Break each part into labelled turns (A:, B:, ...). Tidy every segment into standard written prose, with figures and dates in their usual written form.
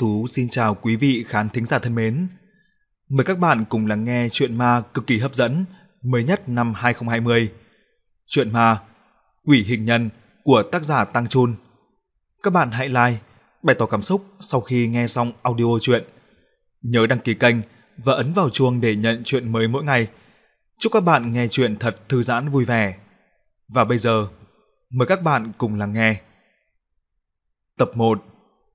A: Tú xin chào quý vị khán thính giả thân mến. Mời các bạn cùng lắng nghe truyện ma cực kỳ hấp dẫn mới nhất năm 2020. Truyện ma Quỷ Hình Nhân của tác giả Tăng Chun. Các bạn hãy like, bày tỏ cảm xúc sau khi nghe xong audio truyện. Nhớ đăng ký kênh và ấn vào chuông để nhận truyện mới mỗi ngày. Chúc các bạn nghe truyện thật thư giãn vui vẻ. Và bây giờ, mời các bạn cùng lắng nghe. Tập 1.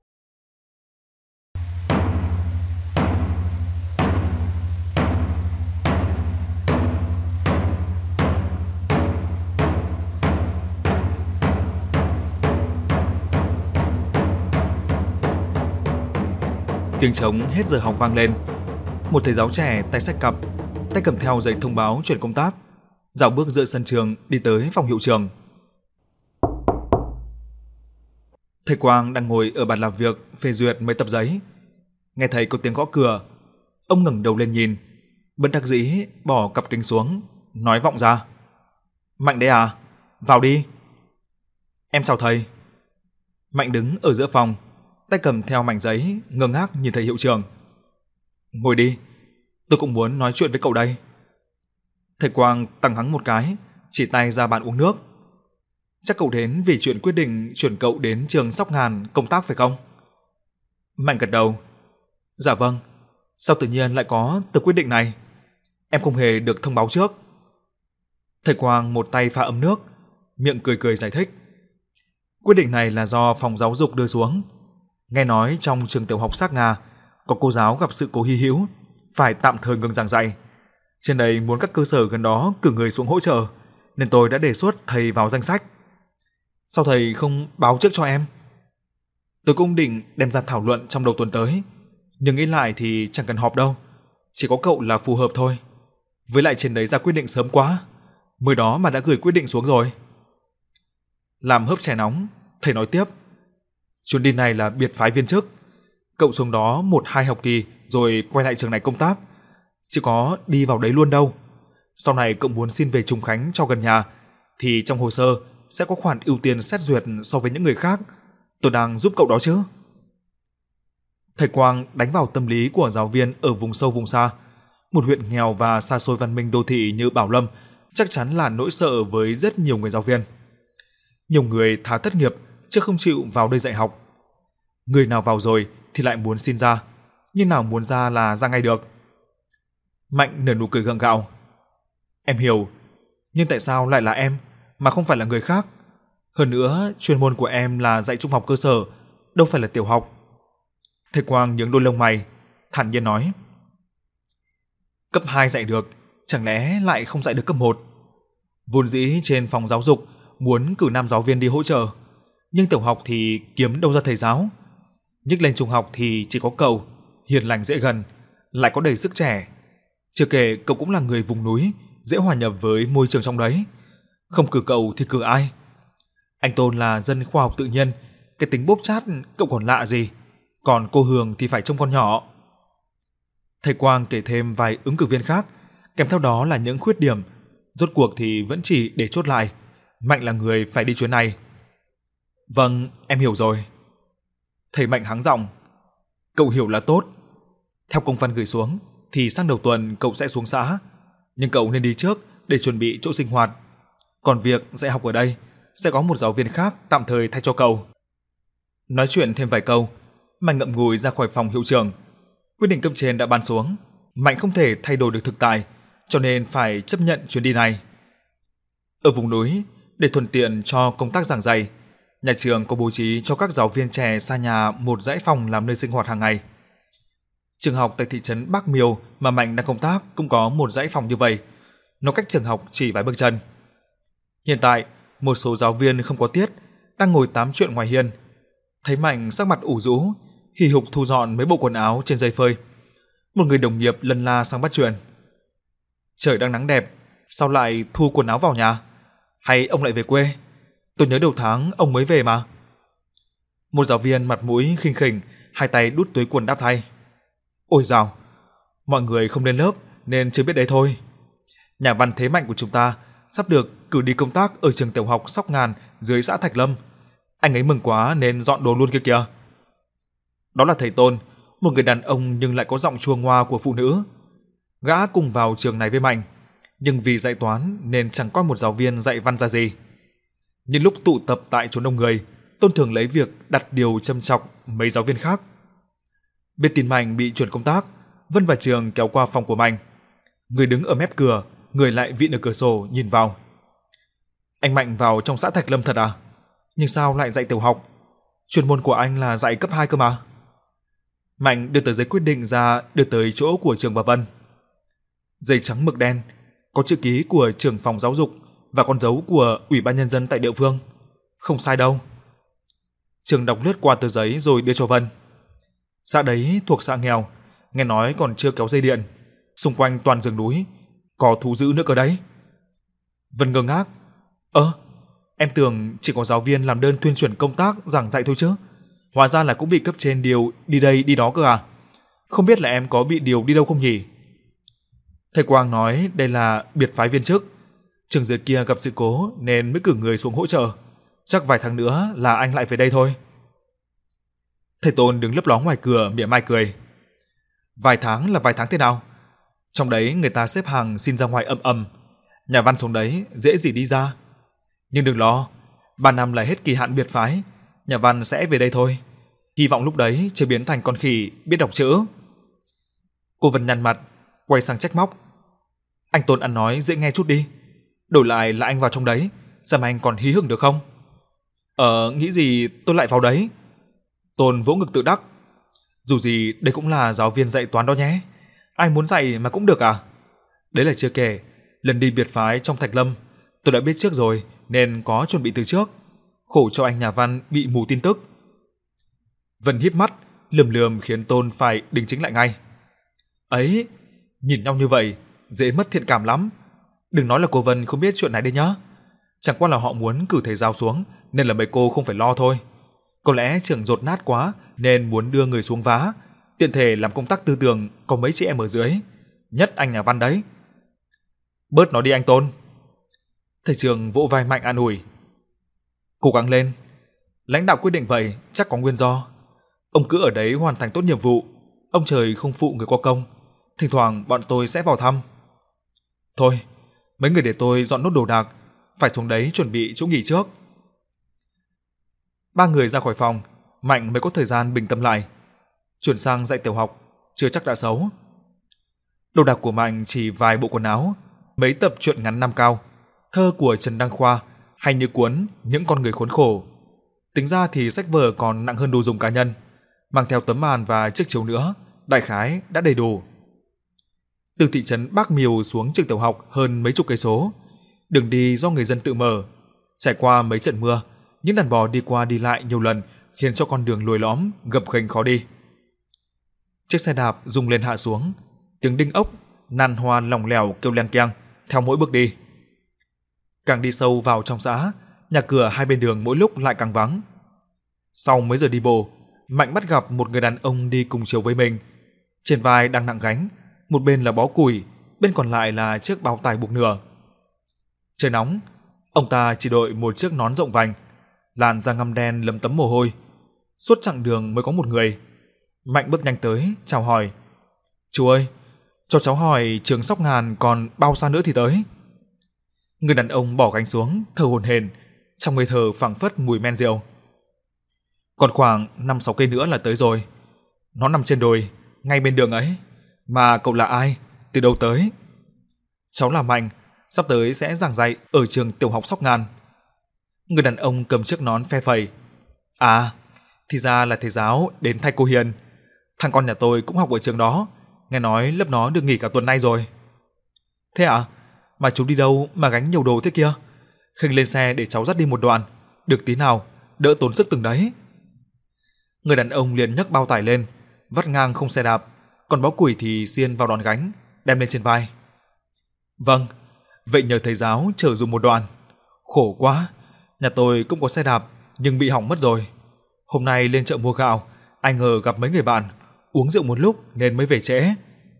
A: Tiếng trống hết giờ học vang lên. Một thầy giáo trẻ tay xách cặp, tay cầm theo giấy thông báo chuyển công tác, dạo bước giữa sân trường đi tới phòng hiệu trưởng. Thầy Quang đang ngồi ở bàn làm việc phê duyệt mấy tập giấy. Nghe thấy có tiếng gõ cửa, ông ngẩng đầu lên nhìn, bất đắc dĩ bỏ cặp kính xuống, nói vọng ra: "Mạnh đấy à? Vào đi." "Em chào thầy." Mạnh đứng ở giữa phòng, tay cầm theo mảnh giấy, ngơ ngác nhìn thầy hiệu trưởng. "Ngồi đi, tôi cũng muốn nói chuyện với cậu đây." Thầy Quang tăng hắng một cái, chỉ tay ra bàn uống nước. "Chắc cậu đến vì chuyện quyết định chuyển cậu đến trường Sóc Ngàn công tác phải không?" Mạnh gật đầu. "Dạ vâng, sao tự nhiên lại có từ quyết định này? Em không hề được thông báo trước." Thầy Quang một tay pha ấm nước, miệng cười cười giải thích. "Quyết định này là do phòng giáo dục đưa xuống. Nghe nói trong trường tiểu học Sác Nga có cô giáo gặp sự cố hy hữu, phải tạm thời ngừng giảng dạy. Trên đây muốn các cơ sở gần đó cử người xuống hỗ trợ, nên tôi đã đề xuất thầy vào danh sách. Sao thầy không báo trước cho em? Tôi cũng định đem ra thảo luận trong đầu tuần tới, nhưng nghĩ lại thì chẳng cần họp đâu, chỉ có cậu là phù hợp thôi. Với lại trên đấy ra quyết định sớm quá, mới đó mà đã gửi quyết định xuống rồi." Làm hớp chè nóng, thầy nói tiếp: "Chuyến đi này là biệt phái viên chức, cậu xuống đó 1-2 học kỳ rồi quay lại trường này công tác, chứ có đi vào đấy luôn đâu. Sau này cậu muốn xin về Trùng Khánh cho gần nhà thì trong hồ sơ sẽ có khoản ưu tiên xét duyệt so với những người khác. Tôi đang giúp cậu đó chứ." Thầy Quang đánh vào tâm lý của giáo viên ở vùng sâu vùng xa. Một huyện nghèo và xa xôi văn minh đô thị như Bảo Lâm chắc chắn là nỗi sợ với rất nhiều người giáo viên. Nhiều người thà thất nghiệp chứ không chịu vào đây dạy học. Người nào vào rồi thì lại muốn xin ra, nhưng nào muốn ra là ra ngay được. Mạnh nở nụ cười gượng gạo. "Em hiểu, nhưng tại sao lại là em mà không phải là người khác? Hơn nữa, chuyên môn của em là dạy trung học cơ sở, đâu phải là tiểu học." Thầy Quang nhướng đôi lông mày, thản nhiên nói: "Cấp 2 dạy được, chẳng lẽ lại không dạy được cấp 1? Vốn dĩ trên phòng giáo dục muốn cử nam giáo viên đi hỗ trợ, nhưng tiểu học thì kiếm đâu ra thầy giáo. Nhích lên trung học thì chỉ có cậu, hiền lành dễ gần, lại có đầy sức trẻ. Chưa kể cậu cũng là người vùng núi, dễ hòa nhập với môi trường trong đấy. Không cử cậu thì cử ai? Anh Tôn là dân khoa học tự nhiên, cái tính bốp chát cậu còn lạ gì, còn cô Hường thì phải trông con nhỏ." Thầy Quang kể thêm vài ứng cử viên khác, kèm theo đó là những khuyết điểm. Rốt cuộc thì vẫn chỉ để chốt lại, Mạnh là người phải đi chuyến này. "Vâng, em hiểu rồi." Thầy Mạnh hắng giọng. "Cậu hiểu là tốt. Theo công văn gửi xuống thì sang đầu tuần cậu sẽ xuống xã, nhưng cậu nên đi trước để chuẩn bị chỗ sinh hoạt. Còn việc dạy học ở đây sẽ có một giáo viên khác tạm thời thay cho cậu." Nói chuyện thêm vài câu, Mạnh ngậm ngùi ra khỏi phòng hiệu trưởng. Quyết định cấp trên đã ban xuống, Mạnh không thể thay đổi được thực tại, cho nên phải chấp nhận chuyến đi này. Ở vùng núi, để thuận tiện cho công tác giảng dạy, nhà trường có bố trí cho các giáo viên trẻ xa nhà một dãy phòng làm nơi sinh hoạt hàng ngày. Trường học tại thị trấn Bắc Miêu mà Mạnh đang công tác cũng có một dãy phòng như vậy, nó cách trường học chỉ vài bước chân. Hiện tại, một số giáo viên không có tiết đang ngồi tám chuyện ngoài hiên. Thấy Mạnh sắc mặt ủ rũ, hì hục thu dọn mấy bộ quần áo trên giày phơi, một người đồng nghiệp lân la sang bắt chuyện: "Trời đang nắng đẹp, sao lại thu quần áo vào nhà? Hay ông lại về quê? Tôi nhớ đầu tháng ông mới về mà." Một giáo viên mặt mũi khinh khỉnh, hai tay đút túi quần đáp thay: "Ôi dào, mọi người không lên lớp nên chưa biết đấy thôi. Nhà văn thế Mạnh của chúng ta sắp được cử đi công tác ở trường tiểu học Sóc Ngàn dưới xã Thạch Lâm. Anh ấy mừng quá nên dọn đồ luôn kia kìa." Đó là thầy Tôn, một người đàn ông nhưng lại có giọng chua ngoa của phụ nữ. Gã cùng vào trường này với Mạnh, nhưng vì dạy toán nên chẳng có một giáo viên dạy văn ra gì. Nhưng lúc tụ tập tại chỗ đông người, Tôn thường lấy việc đặt điều châm chọc mấy giáo viên khác. Biết tin Mạnh bị chuyển công tác, Vân và Trường kéo qua phòng của Mạnh. Người đứng ở mép cửa, người lại vịn ở cửa sổ nhìn vào. Anh Mạnh vào trong xã Thạch Lâm thật à? Nhưng sao lại dạy tiểu học? Chuyên môn của anh là dạy cấp 2 cơ mà. Mạnh đưa tờ giấy quyết định ra, đưa tới chỗ của Trường và Vân. Giấy trắng mực đen, có chữ ký của trưởng phòng giáo dục và con dấu của ủy ban nhân dân tại địa phương. Không sai đâu. Trường đọc lướt qua tờ giấy rồi đưa cho Vân. Xã đấy thuộc xã nghèo, nghe nói còn chưa kéo dây điện, xung quanh toàn rừng núi, có thú dữ nữa cơ đấy. Vân ngơ ngác. Em tưởng chỉ có giáo viên làm đơn tuyên truyền công tác giảng dạy thôi chứ. Hóa ra là cũng bị cấp trên điều đi đây đi đó cơ à? Không biết là em có bị điều đi đâu không nhỉ? Thầy Quang nói đây là biệt phái viên chức. Trường dưới kia gặp sự cố nên mới cử người xuống hỗ trợ. Chắc vài tháng nữa là anh lại về đây thôi. Thầy Tôn đứng lấp ló ngoài cửa mỉa mai cười. Vài tháng là vài tháng thế nào? Trong đấy người ta xếp hàng xin ra ngoài ầm ầm. Nhà văn xuống đấy dễ gì đi ra. Nhưng đừng lo, 3 năm là hết kỳ hạn biệt phái, nhà văn sẽ về đây thôi. Hy vọng lúc đấy chưa biến thành con khỉ biết đọc chữ. Cô Vân nhăn mặt, quay sang trách móc. Anh Tôn ăn nói dễ nghe chút đi. Đổi lại là anh vào trong đấy, xem anh còn hí hửng được không? Nghĩ gì tôi lại vào đấy? Tôn vỗ ngực tự đắc. Dù gì đây cũng là giáo viên dạy toán đó nhé. Ai muốn dạy mà cũng được à? Đấy là chưa kể, lần đi biệt phái trong Thạch Lâm, tôi đã biết trước rồi nên có chuẩn bị từ trước. Khổ cho anh nhà văn bị mù tin tức. Vân híp mắt, lườm lườm khiến Tôn phải đính chính lại ngay. Ấy, nhìn nhau như vậy, dễ mất thiện cảm lắm. Đừng nói là cô Vân không biết chuyện này đấy nhá. Chẳng qua là họ muốn cử thầy giáo xuống nên là mấy cô không phải lo thôi. Có lẽ trường dột nát quá nên muốn đưa người xuống vá, tiện thể làm công tác tư tưởng có mấy chị em ở dưới, nhất anh nhà văn đấy. Bớt nói đi anh Tôn. Thầy Trường vỗ vai Mạnh an ủi. Cố gắng lên, lãnh đạo quyết định vậy chắc có nguyên do. Ông cứ ở đấy hoàn thành tốt nhiệm vụ, ông trời không phụ người có công. Thỉnh thoảng bọn tôi sẽ vào thăm. Thôi, mấy người để tôi dọn nốt đồ đạc, phải xuống đấy chuẩn bị chỗ nghỉ trước. 3 người ra khỏi phòng, Mạnh mới có thời gian bình tâm lại. Chuyển sang dạy tiểu học, chưa chắc đã xấu. Đồ đạc của Mạnh chỉ vài bộ quần áo, mấy tập truyện ngắn năm cao, thơ của Trần Đăng Khoa hay như cuốn Những con người khốn khổ. Tính ra thì sách vở còn nặng hơn đồ dùng cá nhân, mang theo tấm màn và chiếc chiếu nữa, đại khái đã đầy đủ. Từ thị trấn Bác Miều xuống trường tiểu học hơn mấy chục cây số, đường đi do người dân tự mở. Trải qua mấy trận mưa, những đàn bò đi qua đi lại nhiều lần khiến cho con đường lồi lõm, gập ghềnh khó đi. Chiếc xe đạp rung lên hạ xuống, tiếng đinh ốc, nan hoa lỏng lẻo kêu leng keng theo mỗi bước đi. Càng đi sâu vào trong xã, nhà cửa hai bên đường mỗi lúc lại càng vắng. Sau mấy giờ đi bộ, Mạnh bắt gặp một người đàn ông đi cùng chiều với mình. Trên vai đang nặng gánh, một bên là bó củi, bên còn lại là chiếc bao tải buộc nửa. Trời nóng, ông ta chỉ đội một chiếc nón rộng vành, làn da ngăm đen lấm tấm mồ hôi. Suốt chặng đường mới có một người. Mạnh bước nhanh tới, chào hỏi. Chú ơi, cho cháu hỏi trường Sóc Ngàn còn bao xa nữa thì tới? Người đàn ông bỏ gánh xuống, thở hổn hển, trong hơi thở phảng phất mùi men rượu. Còn khoảng 5-6 cây nữa là tới rồi. Nó nằm trên đồi, ngay bên đường ấy. Mà cậu là ai? Từ đâu tới? Cháu là Mạnh, sắp tới sẽ giảng dạy ở trường tiểu học Sóc Ngàn. Người đàn ông cầm chiếc nón phe phẩy. À, thì ra là thầy giáo đến thay cô Hiền. Thằng con nhà tôi cũng học ở trường đó, nghe nói lớp nó được nghỉ cả tuần nay rồi. Thế à? Mà chú đi đâu mà gánh nhiều đồ thế kia? Khênh lên xe để cháu dắt đi một đoạn, được tí nào, đỡ tốn sức từng đấy. Người đàn ông liền nhấc bao tải lên, vắt ngang khung xe đạp, còn bó củi thì xiên vào đòn gánh, đem lên trên vai. Vâng, vậy nhờ thầy giáo chở dùm một đoạn. Khổ quá, nhà tôi cũng có xe đạp nhưng bị hỏng mất rồi. Hôm nay lên chợ mua gạo, ai ngờ gặp mấy người bạn, uống rượu một lúc nên mới về trễ.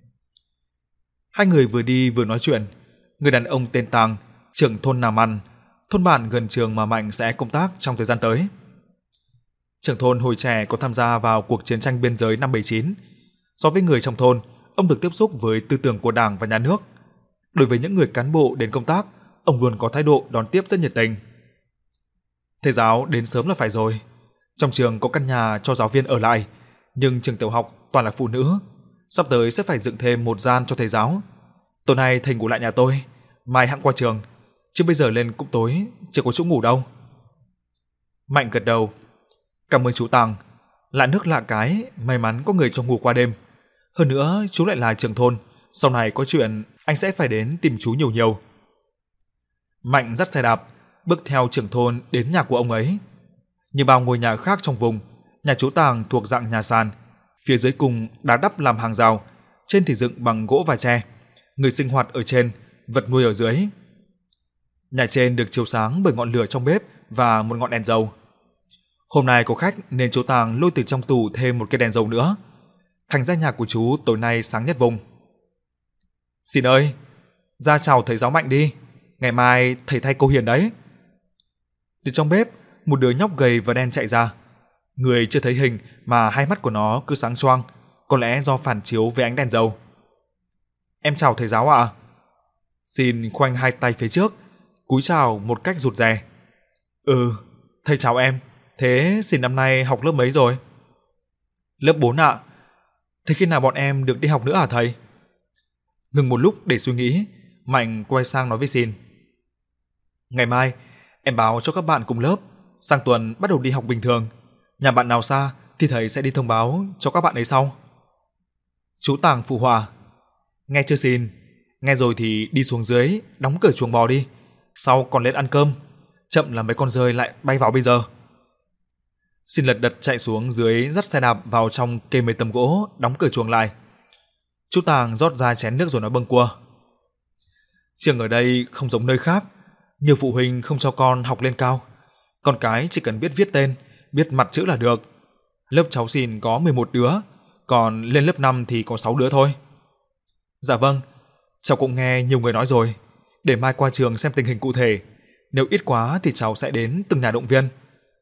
A: Hai người vừa đi vừa nói chuyện. Người đàn ông tên Tàng, trưởng thôn Nà Măn, thôn bản gần trường mà Mạnh sẽ công tác trong thời gian tới. Trưởng thôn hồi trẻ có tham gia vào cuộc chiến tranh biên giới năm 79. So với người trong thôn, ông được tiếp xúc với tư tưởng của Đảng và nhà nước. Đối với những người cán bộ đến công tác, ông luôn có thái độ đón tiếp rất nhiệt tình. Thầy giáo đến sớm là phải rồi. Trong trường có căn nhà cho giáo viên ở lại, nhưng trường tiểu học toàn là phụ nữ. Sắp tới sẽ phải dựng thêm một gian cho thầy giáo. Tối nay thầy ngủ lại nhà tôi, mai hẵng qua trường, chứ bây giờ lên cũng tối, chưa có chỗ ngủ đâu. Mạnh gật đầu. Cảm ơn chú Tàng. Lạ nước lạ cái, may mắn có người cho ngủ qua đêm. Hơn nữa, chú lại là trưởng thôn, sau này có chuyện anh sẽ phải đến tìm chú nhiều nhiều. Mạnh dắt xe đạp, bước theo trưởng thôn đến nhà của ông ấy. Như bao ngôi nhà khác trong vùng, nhà chú Tàng thuộc dạng nhà sàn, phía dưới cùng đá đắp làm hàng rào, trên thì dựng bằng gỗ và tre. Người sinh hoạt ở trên, vật nuôi ở dưới. Nhà trên được chiếu sáng bởi ngọn lửa trong bếp và một ngọn đèn dầu. Hôm nay có khách nên chú Tàng lôi từ trong tủ thêm một cái đèn dầu nữa. Thành ra nhà của chú tối nay sáng nhất vùng. Xin ơi, ra chào thầy giáo Mạnh đi, ngày mai thầy thay cô Hiền đấy. Từ trong bếp, một đứa nhóc gầy và đen chạy ra. Người chưa thấy hình mà hai mắt của nó cứ sáng choang, có lẽ do phản chiếu với ánh đèn dầu. Em chào thầy giáo ạ. Xin khoanh hai tay phía trước, cúi chào một cách rụt rè. Ừ, thầy chào em. Thế xin năm nay học lớp mấy rồi? Lớp 4 ạ. Thế khi nào bọn em được đi học nữa hả thầy? Ngừng một lúc để suy nghĩ, Mạnh quay sang nói với Xin. Ngày mai, em báo cho các bạn cùng lớp, sang tuần bắt đầu đi học bình thường. Nhà bạn nào xa thì thầy sẽ đi thông báo cho các bạn ấy sau. Chú Tàng phụ họa. Nghe chưa Xin? Nghe rồi thì đi xuống dưới, đóng cửa chuồng bò đi. Sau còn lên ăn cơm. Chậm là mấy con dơi lại bay vào bây giờ. Xin lật đật chạy xuống dưới, dắt xe đạp vào trong kê mấy tấm gỗ, đóng cửa chuồng lại. Chú Tàng rót ra chén nước rồi nói bâng quơ. Trường ở đây không giống nơi khác, nhiều phụ huynh không cho con học lên cao. Con cái chỉ cần biết viết tên, biết mặt chữ là được. Lớp cháu Xin có 11 đứa, còn lên lớp 5 thì có 6 đứa thôi. Dạ vâng, cháu cũng nghe nhiều người nói rồi, để mai qua trường xem tình hình cụ thể. Nếu ít quá thì cháu sẽ đến từng nhà động viên.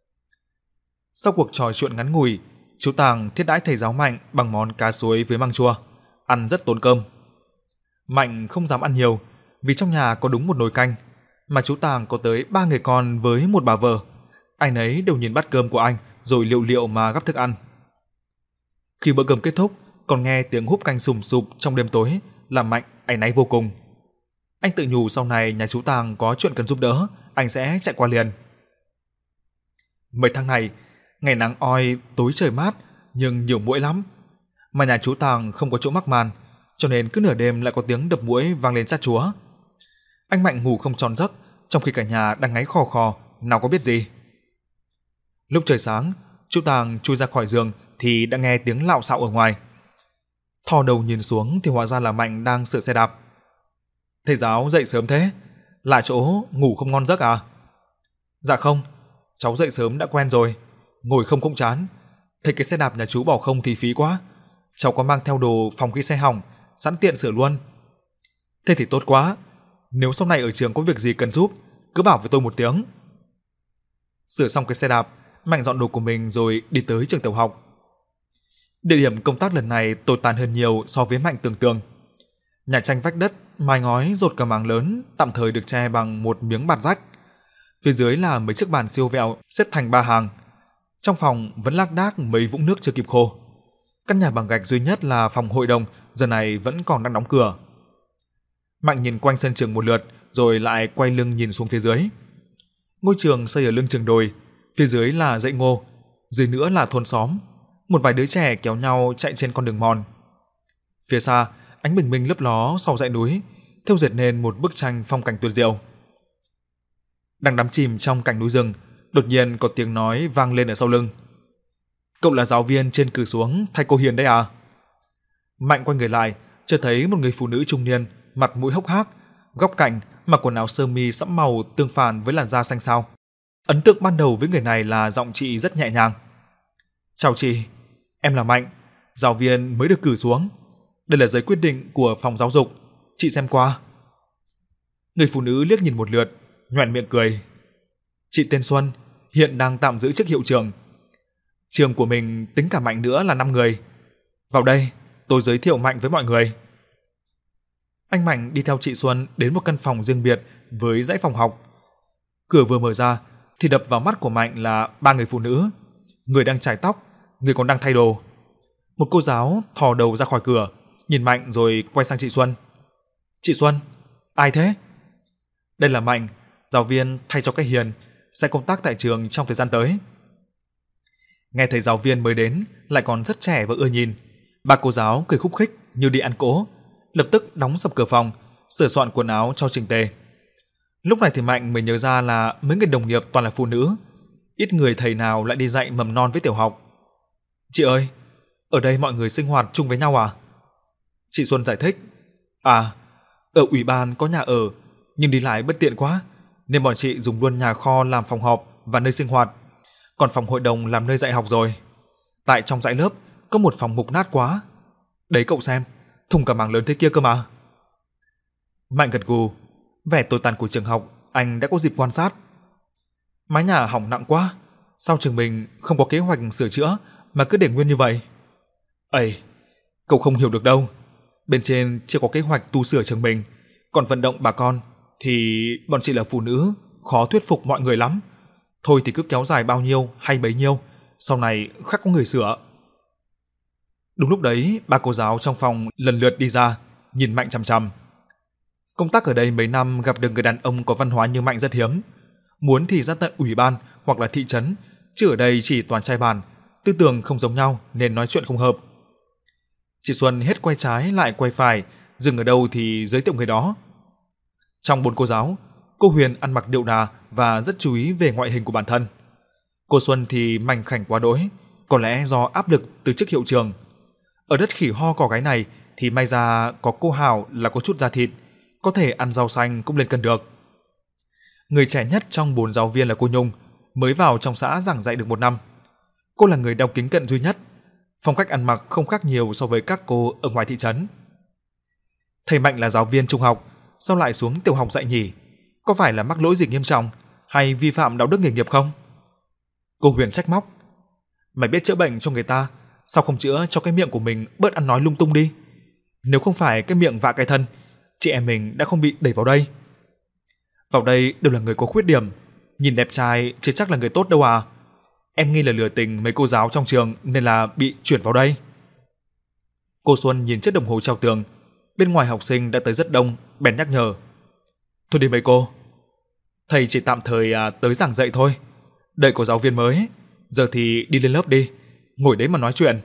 A: Sau cuộc trò chuyện ngắn ngủi, chú Tàng thiết đãi thầy giáo Mạnh bằng món cá suối với măng chua, ăn rất tốn cơm. Mạnh không dám ăn nhiều, vì trong nhà có đúng một nồi canh, mà chú Tàng có tới 3 người con với một bà vợ. Ai nấy đều nhìn bát cơm của anh rồi liệu liệu mà gắp thức ăn. Khi bữa cơm kết thúc, còn nghe tiếng húp canh sùm sụp trong đêm tối, làm Mạnh áy náy vô cùng. Anh tự nhủ sau này nhà chú Tàng có chuyện cần giúp đỡ, anh sẽ chạy qua liền. Mấy tháng này, ngày nắng oi, tối trời mát, nhưng nhiều muỗi lắm. Mà nhà chú Tàng không có chỗ mắc màn, cho nên cứ nửa đêm lại có tiếng đập muỗi vang lên chát chúa. Anh Mạnh ngủ không tròn giấc, trong khi cả nhà đang ngáy khò khò, nào có biết gì. Lúc trời sáng, chú Tàng chui ra khỏi giường thì đã nghe tiếng lạo xạo ở ngoài. Thò đầu nhìn xuống thì hóa ra là Mạnh đang sửa xe đạp. Thầy giáo dậy sớm thế, lạ chỗ ngủ không ngon giấc à? Dạ không, cháu dậy sớm đã quen rồi, ngồi không cũng chán. Thấy cái xe đạp nhà chú bỏ không thì phí quá. Cháu có mang theo đồ phòng khi xe hỏng, sẵn tiện sửa luôn. Thế thì tốt quá, nếu sau này ở trường có việc gì cần giúp, cứ bảo với tôi một tiếng. Sửa xong cái xe đạp, Mạnh dọn đồ của mình rồi đi tới trường tiểu học. Địa điểm công tác lần này tồi tàn hơn nhiều so với Mạnh tưởng tượng. Nhà tranh vách đất, mái ngói rột cả mảng lớn, tạm thời được che bằng một miếng bạt rách. Phía dưới là mấy chiếc bàn siêu vẹo xếp thành 3 hàng. Trong phòng vẫn lác đác mấy vũng nước chưa kịp khô. Căn nhà bằng gạch duy nhất là phòng hội đồng, giờ này vẫn còn đang đóng cửa. Mạnh nhìn quanh sân trường một lượt, rồi lại quay lưng nhìn xuống phía dưới. Ngôi trường xây ở lưng chừng đồi, phía dưới là dãy ngô, dưới nữa là thôn xóm. Một vài đứa trẻ kéo nhau chạy trên con đường mòn. Phía xa, ánh bình minh lấp ló sau dãy núi, thêu dệt nên một bức tranh phong cảnh tuyệt diệu. Đang đắm chìm trong cảnh núi rừng, đột nhiên có tiếng nói vang lên ở sau lưng. Cậu là giáo viên trên cử xuống thay cô Hiền đấy à? Mạnh quay người lại, chợt thấy một người phụ nữ trung niên, mặt mũi hốc hác, góc cạnh, mặc quần áo sơ mi sẫm màu tương phản với làn da xanh xao. Ấn tượng ban đầu với người này là giọng chị rất nhẹ nhàng. Chào chị, em là Mạnh, giáo viên mới được cử xuống. Đây là giấy quyết định của phòng giáo dục, chị xem qua. Người phụ nữ liếc nhìn một lượt, nhoẻn miệng cười. Chị tên Xuân, hiện đang tạm giữ chức hiệu trưởng. Trường của mình tính cả Mạnh nữa là 5 người. Vào đây, tôi giới thiệu Mạnh với mọi người. Anh Mạnh đi theo chị Xuân đến một căn phòng riêng biệt với dãy phòng học. Cửa vừa mở ra thì đập vào mắt của Mạnh là 3 người phụ nữ, người đang chải tóc, người còn đang thay đồ. Một cô giáo thò đầu ra khỏi cửa, nhìn Mạnh rồi quay sang chị Xuân. Chị Xuân, ai thế? Đây là Mạnh, giáo viên thay cho cái Hiền, sẽ công tác tại trường trong thời gian tới. Nghe thấy giáo viên mới đến lại còn rất trẻ và ưa nhìn, bà cô giáo cười khúc khích như đi ăn cỗ, lập tức đóng sập cửa phòng, sửa soạn quần áo cho chỉnh tề. Lúc này thì Mạnh mới nhớ ra là mấy người đồng nghiệp toàn là phụ nữ, ít người thầy nào lại đi dạy mầm non với tiểu học. Chị ơi, ở đây mọi người sinh hoạt chung với nhau à? Chị Xuân giải thích. À, ở ủy ban có nhà ở, nhưng đi lại bất tiện quá, nên bọn chị dùng luôn nhà kho làm phòng họp và nơi sinh hoạt, còn phòng hội đồng làm nơi dạy học rồi. Tại trong dãy lớp có một phòng mục nát quá. Đấy cậu xem, thùng cả mảng lớn thế kia cơ mà. Mạnh gật gù, vẻ tồi tàn của trường học anh đã có dịp quan sát. Mái nhà hỏng nặng quá, sao trường mình không có kế hoạch sửa chữa mà cứ để nguyên như vậy? Ây, cậu không hiểu được đâu. Bên trên chưa có kế hoạch tu sửa trường mình, còn vận động bà con thì bọn chị là phụ nữ, khó thuyết phục mọi người lắm. Thôi thì cứ kéo dài bao nhiêu hay bấy nhiêu, sau này khắc có người sửa. Đúng lúc đấy, ba cô giáo trong phòng lần lượt đi ra, nhìn Mạnh chằm chằm. Công tác ở đây mấy năm gặp được người đàn ông có văn hóa như Mạnh rất hiếm. Muốn thì ra tận ủy ban hoặc là thị trấn, chứ ở đây chỉ toàn trai bàn, tư tưởng không giống nhau nên nói chuyện không hợp. Chị Xuân hết quay trái lại quay phải, dừng ở đâu thì giới thiệu người đó. Trong 4 cô giáo, cô Huyền ăn mặc điệu đà và rất chú ý về ngoại hình của bản thân. Cô Xuân thì mảnh khảnh quá đỗi, có lẽ do áp lực từ chức hiệu trường. Ở đất khỉ ho cò gáy này thì may ra có cô Hảo là có chút da thịt, có thể ăn rau xanh cũng lên cân được. Người trẻ nhất trong 4 giáo viên là cô Nhung, mới vào trong xã giảng dạy được 1 năm. Cô là người đeo kính cận duy nhất, phong cách ăn mặc không khác nhiều so với các cô ở ngoài thị trấn. Thầy Mạnh là giáo viên trung học, sao lại xuống tiểu học dạy nhỉ? Có phải là mắc lỗi gì nghiêm trọng hay vi phạm đạo đức nghề nghiệp không? Cô Huyền trách móc. Mày biết chữa bệnh cho người ta, sao không chữa cho cái miệng của mình bớt ăn nói lung tung đi? Nếu không phải cái miệng vạ cái thân, chị em mình đã không bị đẩy vào đây. Vào đây đều là người có khuyết điểm, nhìn đẹp trai chứ chắc là người tốt đâu à. Em nghi là lừa tình mấy cô giáo trong trường nên là bị chuyển vào đây. Cô Xuân nhìn chiếc đồng hồ treo tường, bên ngoài học sinh đã tới rất đông, bèn nhắc nhở. Thôi đi mấy cô, thầy chỉ tạm thời tới giảng dạy thôi, đợi có giáo viên mới, giờ thì đi lên lớp đi, ngồi đấy mà nói chuyện.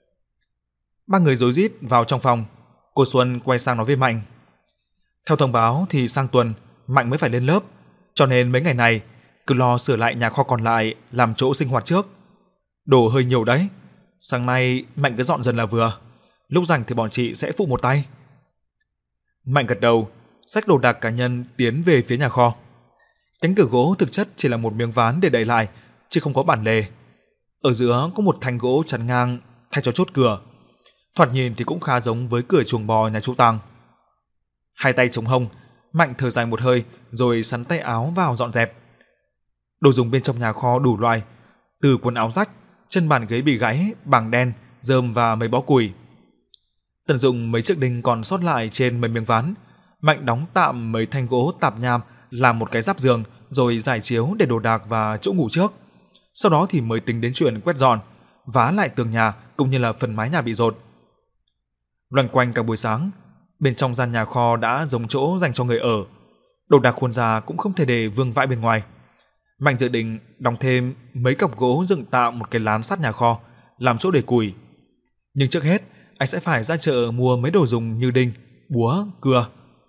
A: 3 người rối rít vào trong phòng, cô Xuân quay sang nói với Mạnh. Theo thông báo thì sang tuần Mạnh mới phải lên lớp, cho nên mấy ngày này cứ lo sửa lại nhà kho còn lại làm chỗ sinh hoạt trước. Đồ hơi nhiều đấy, sáng nay Mạnh cứ dọn dần là vừa, lúc rảnh thì bọn chị sẽ phụ một tay. Mạnh gật đầu, xách đồ đạc cá nhân tiến về phía nhà kho. Cánh cửa gỗ thực chất chỉ là một miếng ván để đậy lại, chứ không có bản lề. Ở giữa có một thanh gỗ chắn ngang thay cho chốt cửa. Thoạt nhìn thì cũng khá giống với cửa chuồng bò nhà chú Tàng. Hai tay chống hông, Mạnh thở dài một hơi rồi sắn tay áo vào dọn dẹp. Đồ dùng bên trong nhà kho đủ loại, từ quần áo rách, chân bàn ghế bị gãy, bảng đen, rơm và mấy bó củi. Tận dụng mấy chiếc đinh còn sót lại trên mấy miếng ván, Mạnh đóng tạm mấy thanh gỗ tạp nham làm một cái giáp giường rồi rải chiếu để đồ đạc và chỗ ngủ trước. Sau đó thì mới tính đến chuyện quét dọn, vá lại tường nhà cũng như là phần mái nhà bị dột. Loanh quanh cả buổi sáng, bên trong gian nhà kho đã giống chỗ dành cho người ở. Đồ đạc khuôn ra cũng không thể để vương vãi bên ngoài. Mạnh dự định đóng thêm mấy cọc gỗ dựng tạo một cái lán sát nhà kho, làm chỗ để củi. Nhưng trước hết, anh sẽ phải ra chợ mua mấy đồ dùng như đinh, búa, cưa.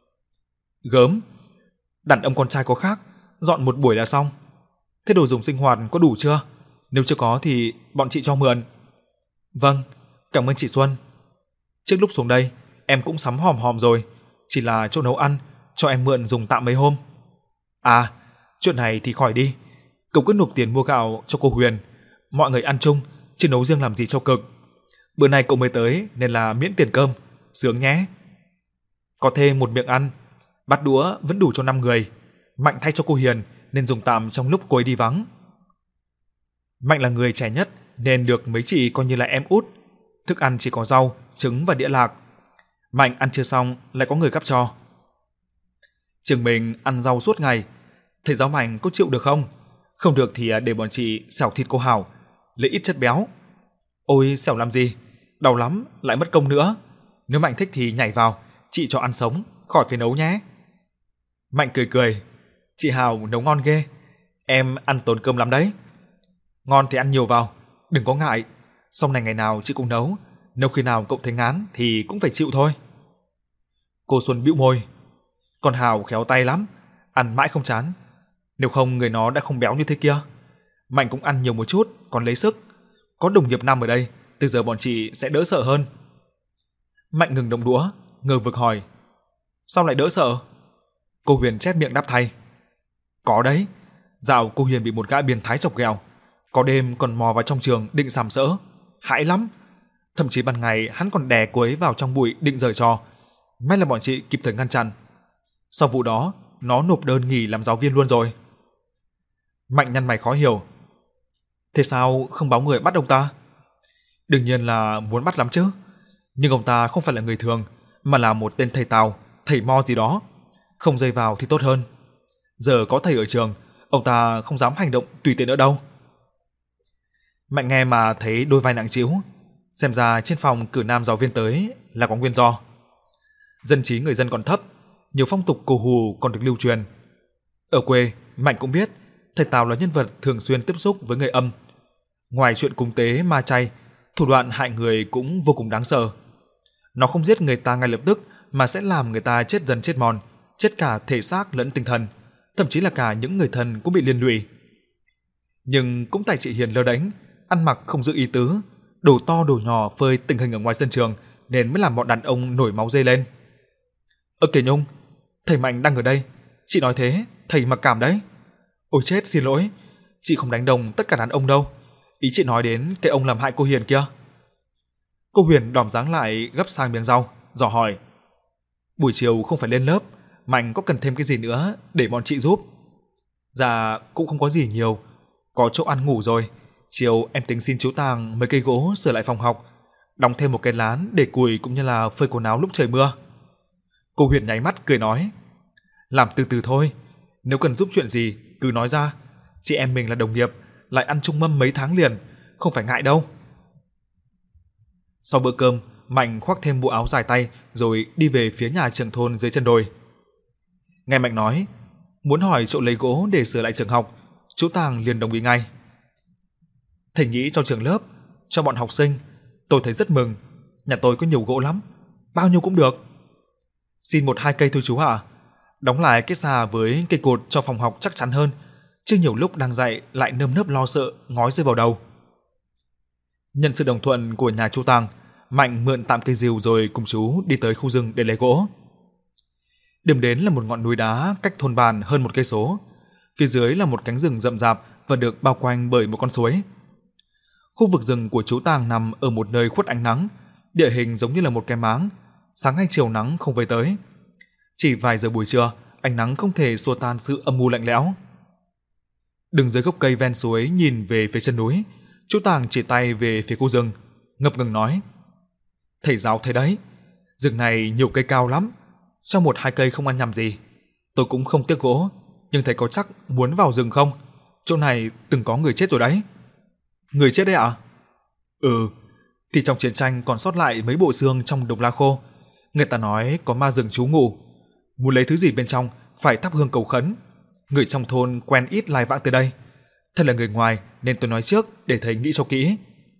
A: Gớm, đàn ông con trai có khác, dọn một buổi là xong. Thế đồ dùng sinh hoạt có đủ chưa? Nếu chưa có thì bọn chị cho mượn. Vâng, cảm ơn chị Xuân. Trước lúc xuống đây, em cũng sắm hòm hòm rồi, chỉ là chỗ nấu ăn, cho em mượn dùng tạm mấy hôm. À, chuyện này thì khỏi đi. Cậu cứ nộp tiền mua gạo cho cô Huyền, mọi người ăn chung, chứ nấu riêng làm gì cho cực. Bữa nay cậu mới tới nên là miễn tiền cơm, sướng nhé. Có thêm một miệng ăn, bát đũa vẫn đủ cho 5 người. Mạnh thay cho cô Hiền nên dùng tạm trong lúc cô ấy đi vắng. Mạnh là người trẻ nhất nên được mấy chị coi như là em út. Thức ăn chỉ có rau, trứng và đĩa lạc. Mạnh ăn chưa xong lại có người gắp cho. Trường mình ăn rau suốt ngày, thầy giáo Mạnh có chịu được không? Không được thì để bọn chị xào thịt cô Hảo, lấy ít chất béo. Ôi xẻo làm gì, đau lắm, lại mất công nữa. Nếu Mạnh thích thì nhảy vào, chị cho ăn sống, khỏi phải nấu nhé. Mạnh cười cười, chị Hảo nấu ngon ghê, em ăn tốn cơm lắm đấy. Ngon thì ăn nhiều vào, đừng có ngại, sau này ngày nào chị cũng nấu, nếu khi nào cậu thấy ngán thì cũng phải chịu thôi. Cô Xuân bĩu môi, còn Hảo khéo tay lắm, ăn mãi không chán, nếu không người nó đã không béo như thế kia. Mạnh cũng ăn nhiều một chút, còn lấy sức. Có đồng nghiệp nam ở đây, từ giờ bọn chị sẽ đỡ sợ hơn. Mạnh ngừng động đũa, ngờ vực hỏi, sao lại đỡ sợ? Cô Huyền chép miệng đáp thay, có đấy, dạo cô Huyền bị một gã biến thái chọc ghẹo, có đêm còn mò vào trong trường định sàm sỡ, hãi lắm. Thậm chí ban ngày hắn còn đè cô ấy vào trong bụi định giở trò, may là bọn chị kịp thời ngăn chặn. Sau vụ đó, nó nộp đơn nghỉ làm giáo viên luôn rồi. Mạnh nhăn mày khó hiểu, thế sao không báo người bắt ông ta? Đương nhiên là muốn bắt lắm chứ, nhưng ông ta không phải là người thường, mà là một tên thầy Tào, thầy Mo gì đó, không dây vào thì tốt hơn. Giờ có thầy ở trường, ông ta không dám hành động tùy tiện nữa đâu. Mạnh nghe mà thấy đôi vai nặng trĩu, xem ra trên phòng cử nam giáo viên tới là có nguyên do. Dân trí người dân còn thấp, nhiều phong tục cổ hủ còn được lưu truyền. Ở quê, Mạnh cũng biết thầy Tào là nhân vật thường xuyên tiếp xúc với người âm. Ngoài chuyện cúng tế ma chay, thủ đoạn hại người cũng vô cùng đáng sợ. Nó không giết người ta ngay lập tức mà sẽ làm người ta chết dần chết mòn, chết cả thể xác lẫn tinh thần, thậm chí là cả những người thân cũng bị liên lụy. Nhưng cũng tại chị Hiền lơ đánh, ăn mặc không giữ ý tứ, đồ to đồ nhỏ phơi tình hình ở ngoài sân trường nên mới làm bọn đàn ông nổi máu dê lên. Kìa Nhung, thầy Mạnh đang ở đây, chị nói thế, thầy mặc cảm đấy. Ôi chết, xin lỗi, chị không đánh đồng tất cả đàn ông đâu, ý chị nói đến cái ông làm hại cô Hiền kia. Cô Huyền đòm dáng lại gấp sang miếng rau, dò hỏi, buổi chiều không phải lên lớp, Mạnh có cần thêm cái gì nữa để bọn chị giúp? Dạ cũng không có gì nhiều, có chỗ ăn ngủ rồi, chiều em tính xin chú Tàng mấy cây gỗ sửa lại phòng học, đóng thêm một cái lán để củi cũng như là phơi quần áo lúc trời mưa. Cô Huyền nháy mắt cười nói, làm từ từ thôi, nếu cần giúp chuyện gì cứ nói ra, chị em mình là đồng nghiệp, lại ăn chung mâm mấy tháng liền, không phải ngại đâu. Sau bữa cơm, Mạnh khoác thêm bộ áo dài tay rồi đi về phía nhà trưởng thôn dưới chân đồi. Nghe Mạnh nói muốn hỏi chỗ lấy gỗ để sửa lại trường học, chú Tàng liền đồng ý ngay. Thầy nghĩ cho trường lớp, cho bọn học sinh, tôi thấy rất mừng, nhà tôi có nhiều gỗ lắm, bao nhiêu cũng được. Xin 1-2 cây thôi chú ạ, đóng lại cái xà với cây cột cho phòng học chắc chắn hơn, chứ nhiều lúc đang dạy lại nơm nớp lo sợ ngói rơi vào đầu. Nhận sự đồng thuận của nhà chú Tàng, Mạnh mượn tạm cây rìu rồi cùng chú đi tới khu rừng để lấy gỗ. Điểm đến là một ngọn núi đá cách thôn bản hơn 1 cây số. Phía dưới là một cánh rừng rậm rạp và được bao quanh bởi một con suối. Khu vực rừng của chú Tàng nằm ở một nơi khuất ánh nắng, địa hình giống như là một cái máng, sáng hay chiều nắng không về tới. Chỉ vài giờ buổi trưa, ánh nắng không thể xua tan sự âm u lạnh lẽo. Đứng dưới gốc cây ven suối nhìn về phía chân núi, chú Tàng chỉ tay về phía khu rừng, ngập ngừng nói: "Thầy giáo thấy đấy, rừng này nhiều cây cao lắm, cho 1-2 cây không ăn nhầm gì. Tôi cũng không tiếc gỗ, nhưng thầy có chắc muốn vào rừng không? Chỗ này từng có người chết rồi đấy." "Người chết đấy ạ?" "Ừ, thì trong chiến tranh còn sót lại mấy bộ xương trong đống lá khô. Người ta nói có ma rừng trú ngụ, muốn lấy thứ gì bên trong phải thắp hương cầu khấn. Người trong thôn quen ít lai vãng tới đây. Thật là người ngoài nên tôi nói trước để thầy nghĩ cho kỹ."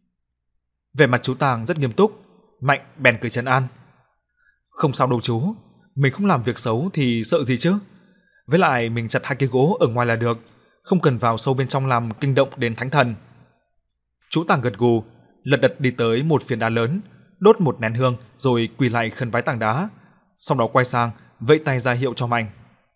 A: Vẻ mặt chú Tàng rất nghiêm túc, Mạnh bèn cười trấn an: "Không sao đâu chú, mình không làm việc xấu thì sợ gì chứ. Với lại mình chặt 2 cây gỗ ở ngoài là được, không cần vào sâu bên trong làm kinh động đến thánh thần." Chú Tàng gật gù, lật đật đi tới một phiến đá lớn, đốt một nén hương rồi quỳ lại khấn vái tảng đá, sau đó quay sang vẫy tay ra hiệu cho Mạnh: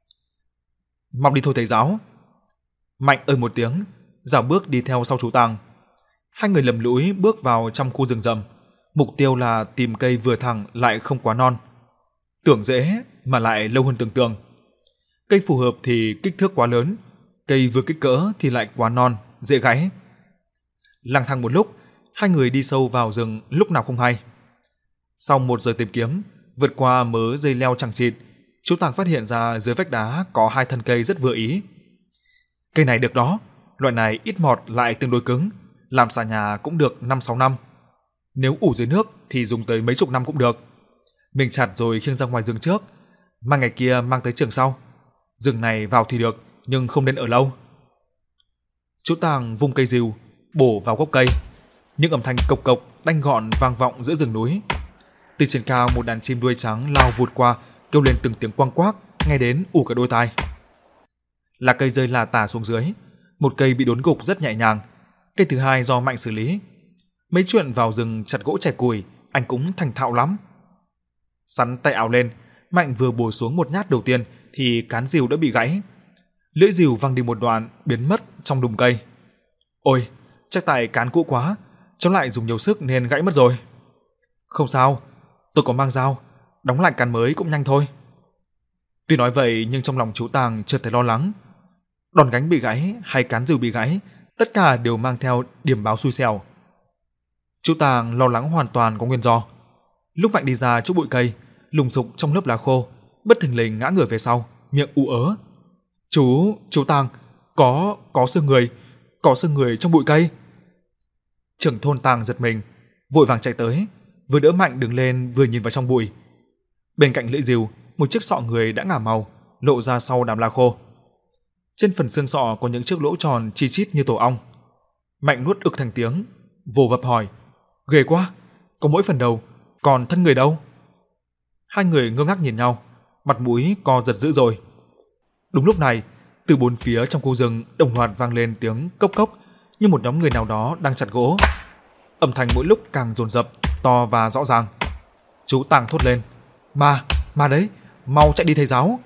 A: "Mau đi thôi thầy giáo." Mạnh ơi một tiếng, dạo bước đi theo sau chú Tàng. Hai người lầm lũi bước vào trong khu rừng rậm, mục tiêu là tìm cây vừa thẳng lại không quá non. Tưởng dễ mà lại lâu hơn tưởng tượng. Cây phù hợp thì kích thước quá lớn, cây vừa kích cỡ thì lại quá non, dễ gãy. Lang thang một lúc, hai người đi sâu vào rừng lúc nào không hay. Sau 1 giờ tìm kiếm, vượt qua mớ dây leo chằng chịt, chú Tàng phát hiện ra dưới vách đá có 2 thân cây rất vừa ý. Cây này được đó, loại này ít mọt lại tương đối cứng, làm xà nhà cũng được 5-6 năm. Nếu ủ dưới nước thì dùng tới mấy chục năm cũng được. Mình chặt rồi khiêng ra ngoài rừng trước, mang ngày kia mang tới trường sau. Rừng này vào thì được, nhưng không nên ở lâu. Chú Tàng vung cây rìu, bổ vào gốc cây. Những âm thanh cộc cộc đanh gọn vang vọng giữa rừng núi. Từ trên cao một đàn chim đuôi trắng lao vụt qua, kêu lên từng tiếng quang quác, nghe đến ù cả đôi tai. Lá cây rơi lả tả xuống dưới, một cây bị đốn gục rất nhẹ nhàng, cây thứ hai do Mạnh xử lý. Mấy chuyện vào rừng chặt gỗ chẻ củi, anh cũng thành thạo lắm. Sắn tay áo lên, Mạnh vừa bổ xuống một nhát đầu tiên thì cán rìu đã bị gãy. Lưỡi rìu văng đi một đoạn, biến mất trong đùm cây. Ôi, chắc tại cán cũ quá, cháu lại dùng nhiều sức nên gãy mất rồi. Không sao, tôi có mang dao, đóng lại cán mới cũng nhanh thôi. Tuy nói vậy nhưng trong lòng chú Tàng chợt thấy lo lắng. Đòn gánh bị gãy hay cán rìu bị gãy, tất cả đều mang theo điểm báo xui xẻo. Chú Tàng lo lắng hoàn toàn có nguyên do. Lúc Mạnh đi ra chỗ bụi cây, lùng sục trong lớp lá khô, bất thình lình ngã người về sau, miệng ú ớ. Chú Tàng, có xương người trong bụi cây. Trưởng thôn Tàng giật mình, vội vàng chạy tới, vừa đỡ Mạnh đứng lên vừa nhìn vào trong bụi. Bên cạnh lưỡi rìu, một chiếc sọ người đã ngả màu, lộ ra sau đám lá khô. Trên phần xương sọ có những chiếc lỗ tròn chi chít như tổ ong. Mạnh nuốt ực thành tiếng, vồ vập hỏi: "Ghê quá, có mỗi phần đầu, còn thân người đâu?" Hai người ngơ ngác nhìn nhau, mặt mũi co giật dữ dội. Đúng lúc này, từ bốn phía trong khu rừng đồng loạt vang lên tiếng cốc cốc, như một nhóm người nào đó đang chặt gỗ. Âm thanh mỗi lúc càng dồn dập, to và rõ ràng. Chú Tàng thốt lên: "Ma đấy, mau chạy đi thầy giáo."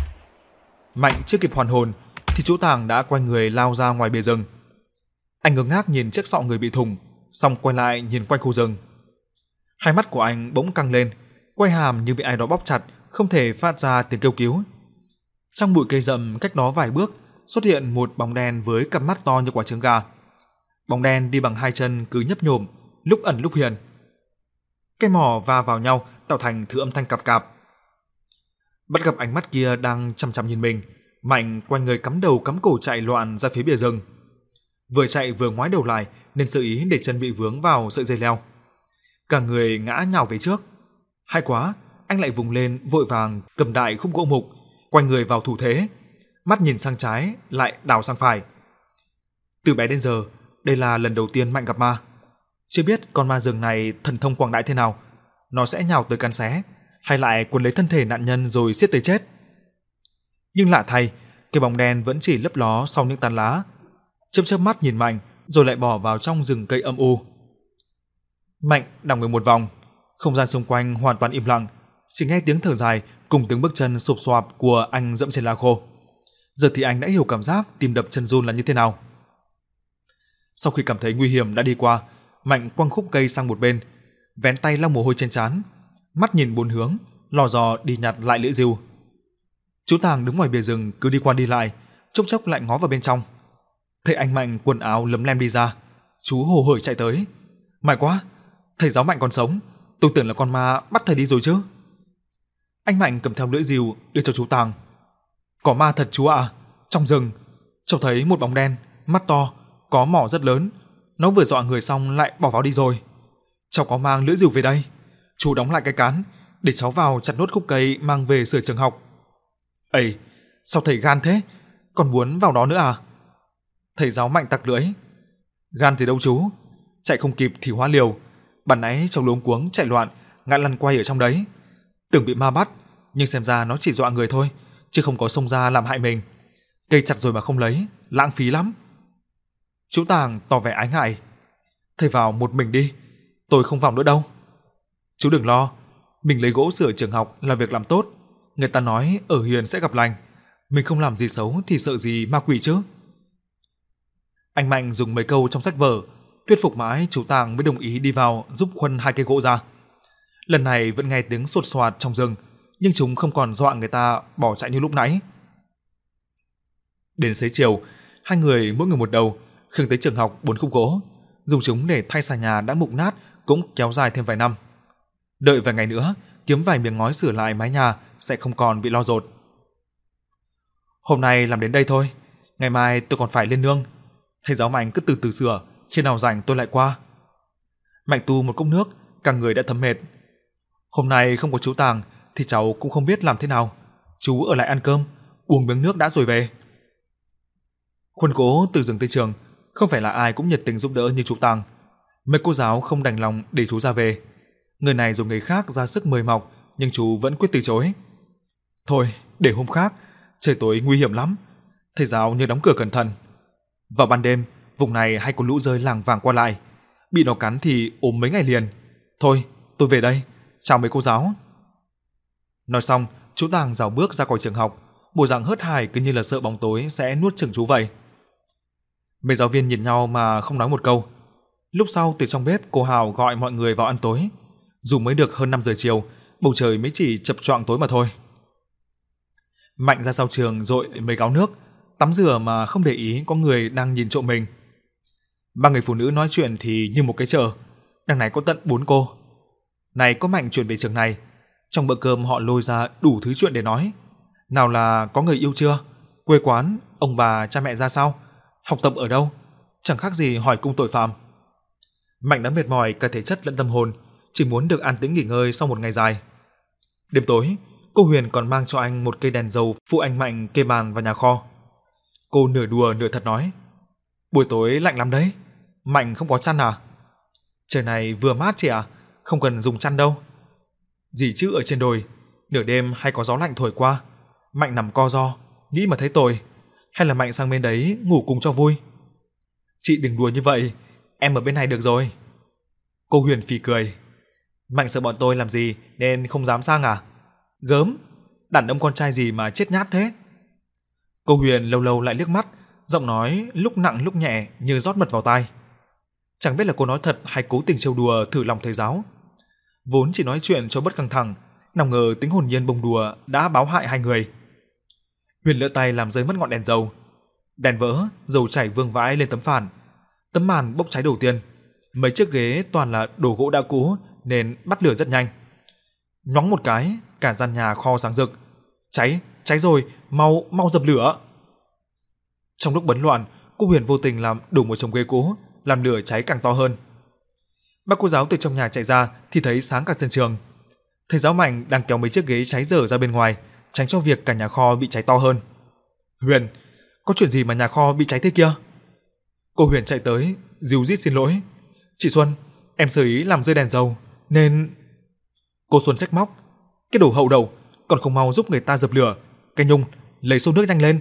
A: Mạnh chưa kịp hoàn hồn thì chú Tàng đã quay người lao ra ngoài bìa rừng. Anh ngơ ngác nhìn chiếc sọ người bị thủng, xong quay lại nhìn quanh khu rừng. Hai mắt của anh bỗng căng lên, quay hàm như bị ai đó bóp chặt, không thể phát ra tiếng kêu cứu. Trong bụi cây rậm cách đó vài bước, xuất hiện một bóng đen với cặp mắt to như quả trứng gà. Bóng đen đi bằng 2 chân cứ nhấp nhổm, lúc ẩn lúc hiện. Cái mỏ va vào nhau tạo thành thứ âm thanh cạp cạp. Bắt gặp ánh mắt kia đang chằm chằm nhìn mình, Mạnh quay người cắm đầu cắm cổ chạy loạn ra phía bìa rừng. Vừa chạy vừa ngoái đầu lại nên sơ ý để chân bị vướng vào sợi dây leo. Cả người ngã nhào về trước. Hay quá, anh lại vùng lên vội vàng cầm đại khúc gỗ mục, quay người vào thủ thế, mắt nhìn sang trái lại đảo sang phải. Từ bé đến giờ, đây là lần đầu tiên Mạnh gặp ma. Chưa biết con ma rừng này thần thông quảng đại thế nào, nó sẽ nhào tới cắn xé hay lại cuốn lấy thân thể nạn nhân rồi siết tới chết. Nhưng lạ thay, cái bóng đen vẫn chỉ lấp ló sau những tán lá, chớp mắt nhìn Mạnh rồi lại bỏ vào trong rừng cây âm u. Mạnh đảo người một vòng, không gian xung quanh hoàn toàn im lặng, chỉ nghe tiếng thở dài cùng tiếng bước chân sụp xoạp của anh dẫm trên lá khô. Giờ thì anh đã hiểu cảm giác tim đập chân run là như thế nào. Sau khi cảm thấy nguy hiểm đã đi qua, Mạnh quăng khúc cây sang một bên, vén tay lau mồ hôi trên trán, mắt nhìn bốn hướng, lò dò đi nhặt lại lưỡi rìu. Chú Tàng đứng ngoài bìa rừng cứ đi qua đi lại, chốc chốc lại ngó vào bên trong. Thấy anh Mạnh quần áo lấm lem đi ra, chú hồ hởi chạy tới. "May quá, thầy giáo Mạnh còn sống, tôi tưởng là con ma bắt thầy đi rồi chứ." Anh Mạnh cầm theo lưỡi rìu đưa cho chú Tàng. "Có ma thật chú ạ, trong rừng, cháu thấy một bóng đen, mắt to, có mỏ rất lớn, nó vừa dọa người xong lại bỏ vào đi rồi. Cháu có mang lưỡi rìu về đây, chú đóng lại cái cán để cháu vào chặt nốt khúc cây mang về sửa trường học." "Ây, sao thầy gan thế, còn muốn vào đó nữa à?" Thầy giáo Mạnh tặc lưỡi. "Gan gì đâu chú, chạy không kịp thì hóa liều, ban nãy cháu luống cuống chạy loạn, ngã lăn quay ở trong đấy. Tưởng bị ma bắt, nhưng xem ra nó chỉ dọa người thôi, chứ không có xông ra làm hại mình. Cây chặt rồi mà không lấy, lãng phí lắm." Chú Tàng tỏ vẻ ái ngại. "Thầy vào một mình đi, tôi không vào nữa đâu." "Chú đừng lo, mình lấy gỗ sửa trường học là việc làm tốt. Người ta nói ở hiền sẽ gặp lành, mình không làm gì xấu thì sợ gì ma quỷ chứ." Anh Mạnh dùng mấy câu trong sách vở, thuyết phục mãi chú Tàng mới đồng ý đi vào giúp khuân 2 cây gỗ ra. Lần này vẫn nghe tiếng sột soạt trong rừng, nhưng chúng không còn dọa người ta bỏ chạy như lúc nãy. Đến xế chiều, hai người mỗi người một đầu, khiêng tới trường học 4 khúc gỗ, dùng chúng để thay xà nhà đã mục nát cũng kéo dài thêm vài năm. Đợi vài ngày nữa, kiếm vài miếng ngói sửa lại mái nhà sẽ không còn bị lo dột. Hôm nay làm đến đây thôi, ngày mai tôi còn phải lên nương. Thầy giáo Mạnh cứ từ từ sửa, khi nào rảnh tôi lại qua. Mạnh tu một cốc nước, cả người đã thấm mệt. Hôm nay không có chú Tàng thì cháu cũng không biết làm thế nào. Chú ở lại ăn cơm, uống miếng nước đã rồi về. Khuôn cố từ rừng tới trường, không phải là ai cũng nhiệt tình giúp đỡ như chú Tàng. Mấy cô giáo không đành lòng để chú ra về. Người này rồi người khác ra sức mời mọc, nhưng chú vẫn quyết từ chối. Thôi, để hôm khác, trời tối nguy hiểm lắm. Thầy giáo nhớ đóng cửa cẩn thận. Vào ban đêm, vùng này hay có lũ rơi lảng vảng qua lại. Bị nó cắn thì ốm mấy ngày liền. Thôi, tôi về đây. Chào mấy cô giáo. Nói xong, chú Tàng rảo bước ra khỏi trường học, bộ dạng hớt hải cứ như là sợ bóng tối sẽ nuốt chửng chú vậy. Mấy giáo viên nhìn nhau mà không nói một câu. Lúc sau từ trong bếp cô Hào gọi mọi người vào ăn tối. Dù mới được hơn 5 giờ chiều, bầu trời mới chỉ chập choạng tối mà thôi. Mạnh ra sau trường dội mấy gáo nước, tắm rửa mà không để ý có người đang nhìn trộm mình. Ba người phụ nữ nói chuyện thì như một cái chợ, đằng này có tận 4 cô. Này có Mạnh chuyển về trường này, trong bữa cơm họ lôi ra đủ thứ chuyện để nói. Nào là có người yêu chưa, quê quán, ông bà cha mẹ ra sao, học tập ở đâu, chẳng khác gì hỏi cung tội phạm. Mạnh đã mệt mỏi cả thể chất lẫn tâm hồn, chỉ muốn được an tĩnh nghỉ ngơi sau một ngày dài. Đêm tối, cô Huyền còn mang cho anh một cây đèn dầu phụ anh Mạnh kê bàn vào nhà kho. Cô nửa đùa nửa thật nói: "Buổi tối lạnh lắm đấy, Mạnh không có chăn à?" "Trời này vừa mát chị ạ, không cần dùng chăn đâu." "Gì chứ ở trên đồi, nửa đêm hay có gió lạnh thổi qua, Mạnh nằm co ro, nghĩ mà thấy tội. Hay là Mạnh sang bên đấy ngủ cùng cho vui." "Chị đừng đùa như vậy, em ở bên này được rồi." Cô Huyền phì cười: "Mạnh sợ bọn tôi làm gì nên không dám sang à? Gớm, đàn ông con trai gì mà chết nhát thế." Cô Huyền lâu lâu lại liếc mắt, giọng nói lúc nặng lúc nhẹ như rót mật vào tai. Chẳng biết là cô nói thật hay cố tình trêu đùa thử lòng thầy giáo. Vốn chỉ nói chuyện cho bớt căng thẳng, nào ngờ tính hồn nhiên bông đùa đã báo hại hai người. Huyền lỡ tay làm rơi mất ngọn đèn dầu. Đèn vỡ, dầu chảy vương vãi lên tấm phản. Tấm màn bốc cháy đầu tiên. Mấy chiếc ghế toàn là đồ gỗ đã cũ nên bắt lửa rất nhanh. Nhoáng một cái, cả gian nhà kho sáng rực. "Cháy, cháy rồi, mau mau dập lửa." Trong lúc bấn loạn, cô Huyền vô tình làm đổ một chồng ghế cũ, làm lửa cháy càng to hơn. Bác cô giáo từ trong nhà chạy ra thì thấy sáng cả sân trường. Thầy giáo Mạnh đang kéo mấy chiếc ghế cháy dở ra bên ngoài, tránh cho việc cả nhà kho bị cháy to hơn. "Huyền, có chuyện gì mà nhà kho bị cháy thế kia?" Cô Huyền chạy tới, ríu rít xin lỗi. "Chị Xuân, em sơ ý làm rơi đèn dầu, nên..." Cô Xuân trách móc: "Cái đồ hậu đậu, còn không mau giúp người ta dập lửa. Cái Nhung, lấy xô nước nhanh lên."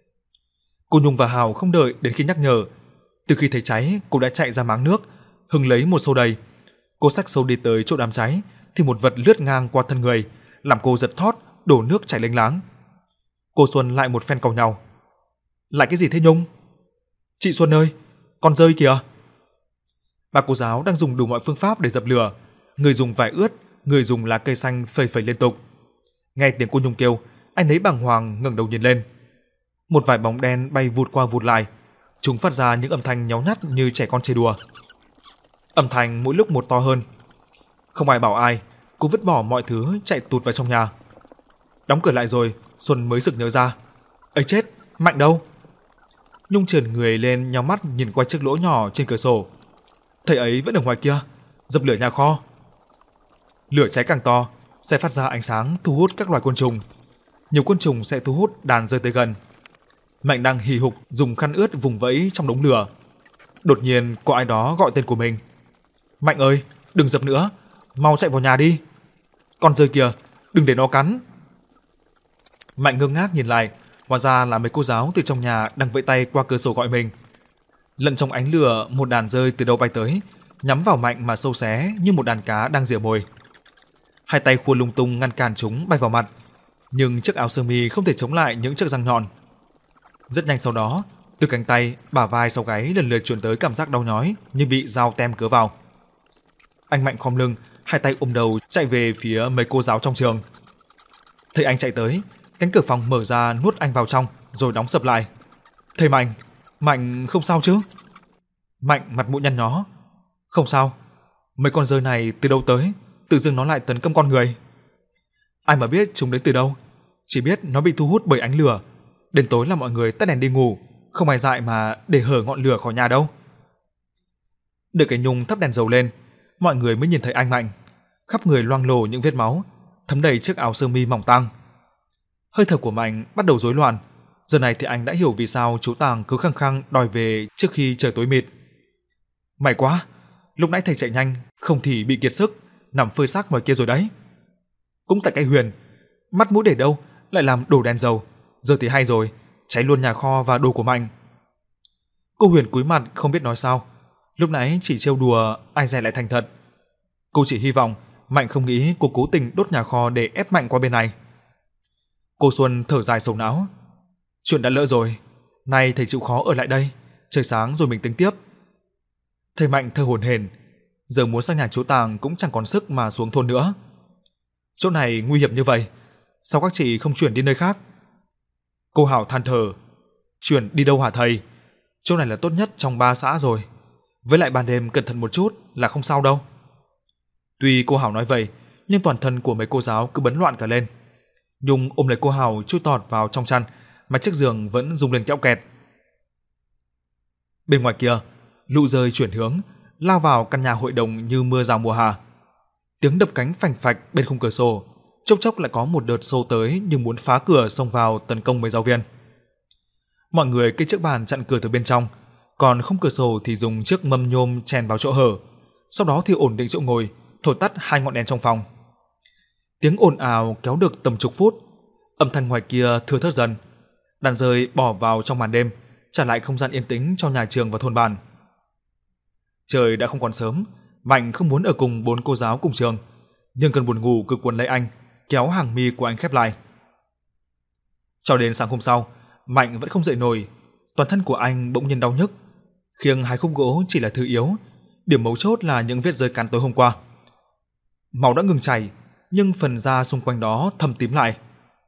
A: Cô Nhung và Hào không đợi đến khi nhắc nhở. Từ khi thấy cháy, cô đã chạy ra máng nước, hứng lấy một xô đầy. Cô xách xô đi tới chỗ đám cháy, thì một vật lướt ngang qua thân người, làm cô giật thót, đổ nước chảy lênh láng. Cô Xuân lại một phen càu nhàu: "Lại cái gì thế Nhung?" "Chị Xuân ơi, con rơi kìa." Bà cô giáo đang dùng đủ mọi phương pháp để dập lửa, người dùng vải ướt, người dùng lá cây xanh phẩy phẩy liên tục. Nghe tiếng cô Nhung kêu, anh ấy bàng hoàng ngẩng đầu nhìn lên. Một vài bóng đen bay vụt qua vụt lại, chúng phát ra những âm thanh nháu nhắt như trẻ con chơi đùa. Âm thanh mỗi lúc một to hơn. Không ai bảo ai, cô vứt bỏ mọi thứ chạy tụt vào trong nhà. Đóng cửa lại rồi, Xuân mới sực nhớ ra. "Ấy chết, Mạnh đâu?" Nhung trườn người lên nhắm mắt nhìn qua chiếc lỗ nhỏ trên cửa sổ. Thầy ấy vẫn ở ngoài kia, dập lửa nhà kho. Lửa cháy càng to, sẽ phát ra ánh sáng thu hút các loài côn trùng. Nhiều côn trùng sẽ thu hút đàn rơi tới gần. Mạnh đang hì hục dùng khăn ướt vùng vẫy trong đống lửa. Đột nhiên có ai đó gọi tên của mình. "Mạnh ơi, đừng dập nữa, mau chạy vào nhà đi. Con rơi kìa, đừng để nó cắn." Mạnh ngơ ngác nhìn lại, hóa ra là mấy cô giáo từ trong nhà đang vẫy tay qua cửa sổ gọi mình. Lẫn trong ánh lửa, một đàn rơi từ đâu bay tới, nhắm vào Mạnh mà sâu xé như một đàn cá đang rỉa mồi. Hai tay khua lung tung ngăn cản chúng bay vào mặt, nhưng chiếc áo sơ mi không thể chống lại những chiếc răng nhọn. Rất nhanh sau đó, từ cánh tay, bả vai sau gáy lần lượt truyền tới cảm giác đau nhói như bị dao tem cứa vào. Anh Mạnh khom lưng, hai tay ôm đầu chạy về phía mấy cô giáo trong trường. Thấy anh chạy tới, cánh cửa phòng mở ra nuốt anh vào trong rồi đóng sập lại. "Thầy Mạnh, Mạnh không sao chứ?" Mạnh mặt mũi nhăn nhó. Không sao, mấy con rơi này từ đâu tới, tự dưng nó lại tấn công con người. Ai mà biết chúng đến từ đâu, chỉ biết nó bị thu hút bởi ánh lửa. Đến tối là mọi người tắt đèn đi ngủ, không ai dại mà để hở ngọn lửa khỏi nhà đâu. Đợi cái Nhung thắp đèn dầu lên, mọi người mới nhìn thấy anh Mạnh, khắp người loang lổ những vết máu, thấm đầy chiếc áo sơ mi mỏng tang. Hơi thở của Mạnh bắt đầu rối loạn, giờ này thì anh đã hiểu vì sao chú Tàng cứ khăng khăng đòi về trước khi trời tối mịt. May quá, lúc nãy thầy chạy nhanh, không thì bị kiệt sức, nằm phơi xác ngoài kia rồi đấy. Cũng tại cái Huyền, mắt mũi để đâu lại làm đổ đèn dầu, giờ thì hay rồi, cháy luôn nhà kho và đồ của Mạnh. Cô Huyền cúi mặt không biết nói sao, lúc nãy chỉ trêu đùa, ai dè lại thành thật. Cô chỉ hy vọng Mạnh không nghĩ cô cố tình đốt nhà kho để ép Mạnh qua bên này. Cô Xuân thở dài sầu não. Chuyện đã lỡ rồi, nay thầy chịu khó ở lại đây, trời sáng rồi mình tính tiếp. Thầy Mạnh thở hổn hển, giờ muốn sang nhà chú Tàng cũng chẳng còn sức mà xuống thôn nữa. Chỗ này nguy hiểm như vậy, sao các chị không chuyển đi nơi khác? Cô Hảo than thở. Chuyển đi đâu hả thầy? Chỗ này là tốt nhất trong 3 xã rồi. Với lại ban đêm cẩn thận một chút là không sao đâu. Tuy cô Hảo nói vậy, nhưng toàn thân của mấy cô giáo cứ bấn loạn cả lên. Nhung ôm lấy cô Hảo chui tọt vào trong chăn, mà chiếc giường vẫn rung lên kéo kẹt. Bên ngoài kia, lũ rơi chuyển hướng, lao vào căn nhà hội đồng như mưa rào mùa hạ. Tiếng đập cánh phành phạch bên khung cửa sổ, chốc chốc lại có một đợt xô tới như muốn phá cửa xông vào tấn công mấy giáo viên. Mọi người kê chiếc bàn chặn cửa từ bên trong, còn khung cửa sổ thì dùng chiếc mâm nhôm chèn vào chỗ hở, sau đó thì ổn định chỗ ngồi, thổi tắt 2 ngọn đèn trong phòng. Tiếng ồn ào kéo được tầm chục phút, âm thanh ngoài kia thưa thớt dần. Đàn rơi bỏ vào trong màn đêm, trả lại không gian yên tĩnh cho nhà trường và thôn bản. Trời đã không còn sớm, Mạnh không muốn ở cùng 4 cô giáo cùng trường, nhưng cơn buồn ngủ cứ cuốn lấy anh, kéo hàng mi của anh khép lại. Cho đến sáng hôm sau, Mạnh vẫn không dậy nổi, toàn thân của anh bỗng nhiên đau nhức. Khiêng 2 khúc gỗ chỉ là thứ yếu, điểm mấu chốt là những vết rơi cắn tối hôm qua. Máu đã ngừng chảy, nhưng phần da xung quanh đó thâm tím lại.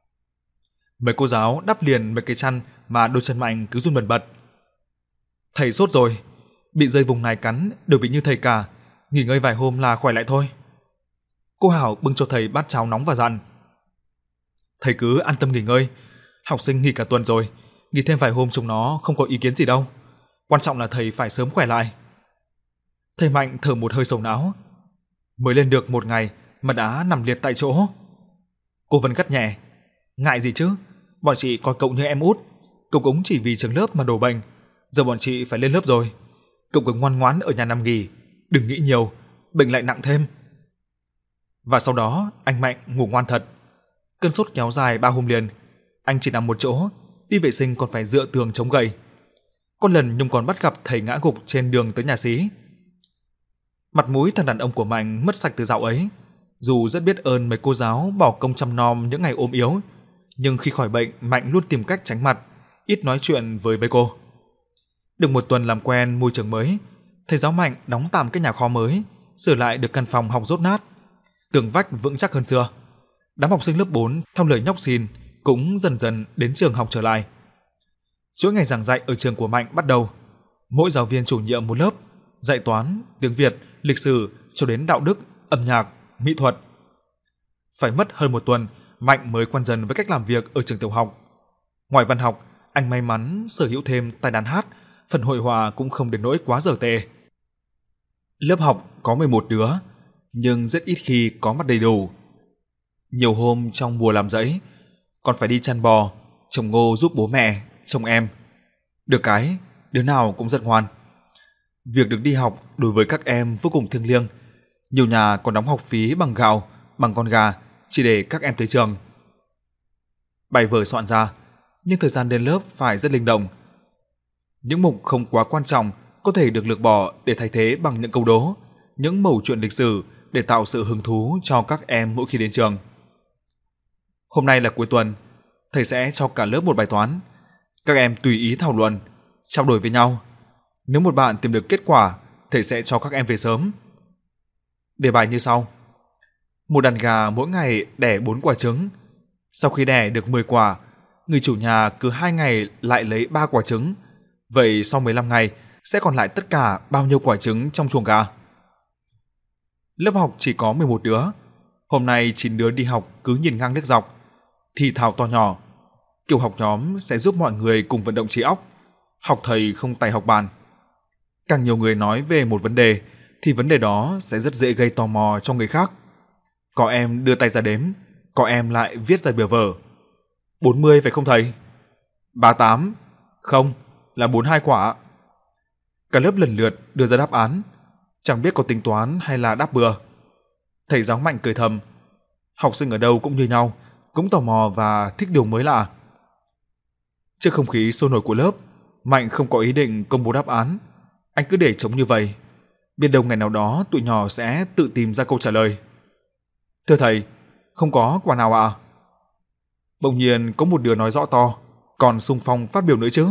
A: Mấy cô giáo đắp liền mấy cái chăn mà đôi chân Mạnh cứ run bần bật. Thầy sốt rồi, bị rơi vùng này cắn đều bị như thầy cả, nghỉ ngơi vài hôm là khỏe lại thôi. Cô Hảo bưng cho thầy bát cháo nóng và dặn. Thầy cứ an tâm nghỉ ngơi, học sinh nghỉ cả tuần rồi, nghỉ thêm vài hôm chúng nó không có ý kiến gì đâu. Quan trọng là thầy phải sớm khỏe lại. Thầy Mạnh thở một hơi sầu não. Mới lên được 1 ngày mà đã nằm liệt tại chỗ. Cô Vân gắt nhẹ. Ngại gì chứ, bọn chị coi cậu như em út, cậu cũng chỉ vì trường lớp mà đổ bệnh. Giờ bọn chị phải lên lớp rồi, cậu cứ ngoan ngoãn ở nhà nằm nghỉ, đừng nghĩ nhiều, bệnh lại nặng thêm. Và sau đó anh Mạnh ngủ ngoan thật. Cơn sốt kéo dài 3 hôm liền, anh chỉ nằm một chỗ, đi vệ sinh còn phải dựa tường chống gậy. Có lần Nhung còn bắt gặp thầy ngã gục trên đường tới nhà xí. Mặt mũi thằng đàn ông của Mạnh mất sạch từ dạo ấy. Dù rất biết ơn mấy cô giáo bỏ công chăm nom những ngày ốm yếu, nhưng khi khỏi bệnh Mạnh luôn tìm cách tránh mặt, ít nói chuyện với mấy cô. Được 1 tuần làm quen môi trường mới, thầy giáo Mạnh đóng tạm cái nhà kho mới, sửa lại được căn phòng học dốt nát, tường vách vững chắc hơn xưa. Đám học sinh lớp 4 theo lời nhóc xin cũng dần dần đến trường học trở lại. Chuỗi ngày giảng dạy ở trường của Mạnh bắt đầu. Mỗi giáo viên chủ nhiệm một lớp, dạy toán, tiếng Việt, lịch sử cho đến đạo đức, âm nhạc, mỹ thuật. Phải mất hơn 1 tuần, Mạnh mới quen dần với cách làm việc ở trường tiểu học. Ngoài văn học, anh may mắn sở hữu thêm tài đàn hát, phần hội họa cũng không đến nỗi quá dở tệ. Lớp học có 11 đứa, nhưng rất ít khi có mặt đầy đủ. Nhiều hôm trong mùa làm rẫy, còn phải đi chăn bò, trồng ngô giúp bố mẹ, trông em. Được cái, đứa nào cũng rất ngoan. Việc được đi học đối với các em vô cùng thiêng liêng. Nhiều nhà còn đóng học phí bằng gạo, bằng con gà, chỉ để các em tới trường. Bài vở soạn ra, nhưng thời gian đến lớp phải rất linh động. Những mục không quá quan trọng có thể được lược bỏ để thay thế bằng những câu đố, những mẩu chuyện lịch sử để tạo sự hứng thú cho các em mỗi khi đến trường. Hôm nay là cuối tuần, thầy sẽ cho cả lớp một bài toán. Các em tùy ý thảo luận, trao đổi với nhau. Nếu một bạn tìm được kết quả, thầy sẽ cho các em về sớm. Đề bài như sau. Một đàn gà mỗi ngày đẻ 4 quả trứng. Sau khi đẻ được 10 quả, người chủ nhà cứ 2 ngày lại lấy 3 quả trứng. Vậy sau 15 ngày sẽ còn lại tất cả bao nhiêu quả trứng trong chuồng gà? Lớp học chỉ có 11 đứa. Hôm nay 9 đứa đi học cứ nhìn ngang liếc dọc, thì thào to nhỏ. Kiểu học nhóm sẽ giúp mọi người cùng vận động trí óc, học thầy không tay học bàn. Càng nhiều người nói về một vấn đề thì vấn đề đó sẽ rất dễ gây tò mò cho người khác. Có em đưa tay ra đếm, có em lại viết ra bìa vở. 40 phải không thầy? 38. Không, là 42 quả. Cả lớp lần lượt đưa ra đáp án, chẳng biết có tính toán hay là đáp bừa. Thầy giáo Mạnh cười thầm, học sinh ở đâu cũng như nhau, cũng tò mò và thích điều mới lạ. Trước không khí sôi nổi của lớp, Mạnh không có ý định công bố đáp án, anh cứ để trống như vậy, biết đâu ngày nào đó tụi nhỏ sẽ tự tìm ra câu trả lời. Thưa thầy, không có quả nào ạ? Bỗng nhiên có một đứa nói rõ to, còn xung phong phát biểu nữa chứ.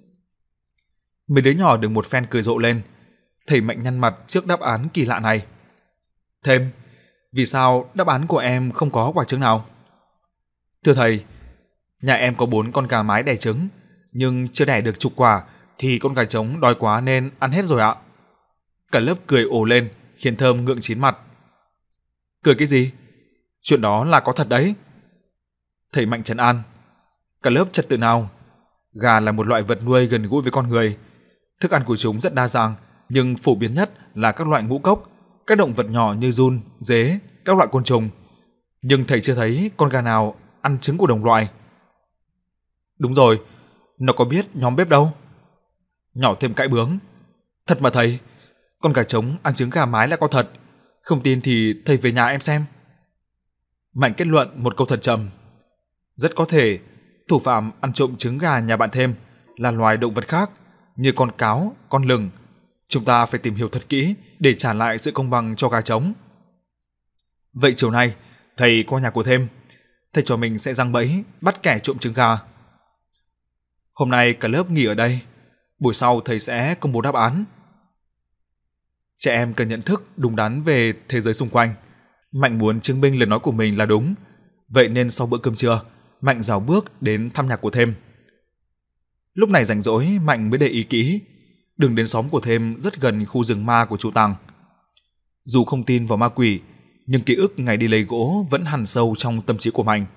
A: Mấy đứa nhỏ được một phen cười rộ lên. Thầy Mạnh nhăn mặt trước đáp án kỳ lạ này. Thêm, vì sao đáp án của em không có quả trứng nào? Thưa thầy, nhà em có 4 con gà mái đẻ trứng, nhưng chưa đẻ được chục quả thì con gà trống đói quá nên ăn hết rồi ạ. Cả lớp cười ồ lên, khiến Thơm ngượng chín mặt. Cười cái gì? Chuyện đó là có thật đấy. Thầy Mạnh trấn an. Cả lớp trật tự nào. Gà là một loại vật nuôi gần gũi với con người. Thức ăn của chúng rất đa dạng, nhưng phổ biến nhất là các loại ngũ cốc, các động vật nhỏ như giun, dế, các loại côn trùng. Nhưng thầy chưa thấy con gà nào ăn trứng của đồng loại. Đúng rồi, nó có biết nhóm bếp đâu. Nhỏ Thêm cãi bướng. Thật mà thầy, con gà trống ăn trứng gà mái là có thật. Không tin thì thầy về nhà em xem. Mạnh kết luận một câu thật trầm. Rất có thể thủ phạm ăn trộm trứng gà nhà bạn Thêm là loài động vật khác như con cáo, con lừng. Chúng ta phải tìm hiểu thật kỹ để trả lại sự công bằng cho gà trống. Vậy chiều nay, thầy qua nhà của Thêm. Thầy cho mình sẽ giăng bẫy bắt kẻ trộm trứng gà. Hôm nay cả lớp nghỉ ở đây. Buổi sau thầy sẽ công bố đáp án. Trẻ em cần nhận thức đúng đắn về thế giới xung quanh. Mạnh muốn chứng minh lời nói của mình là đúng. Vậy nên sau bữa cơm trưa, Mạnh rảo bước đến thăm nhà của Thêm. Lúc này rảnh rỗi, Mạnh mới để ý kỹ. Đường đến xóm của Thêm rất gần khu rừng ma của chú Tàng. Dù không tin vào ma quỷ, nhưng ký ức ngày đi lấy gỗ vẫn hằn sâu trong tâm trí của Mạnh.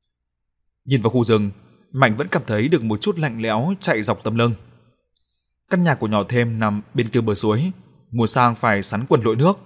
A: Nhìn vào khu rừng, Mạnh vẫn cảm thấy được một chút lạnh lẽo chạy dọc tấm lưng. Căn nhà của nhỏ Thêm nằm bên kia bờ suối, mùa sang phải sắn quần lội nước.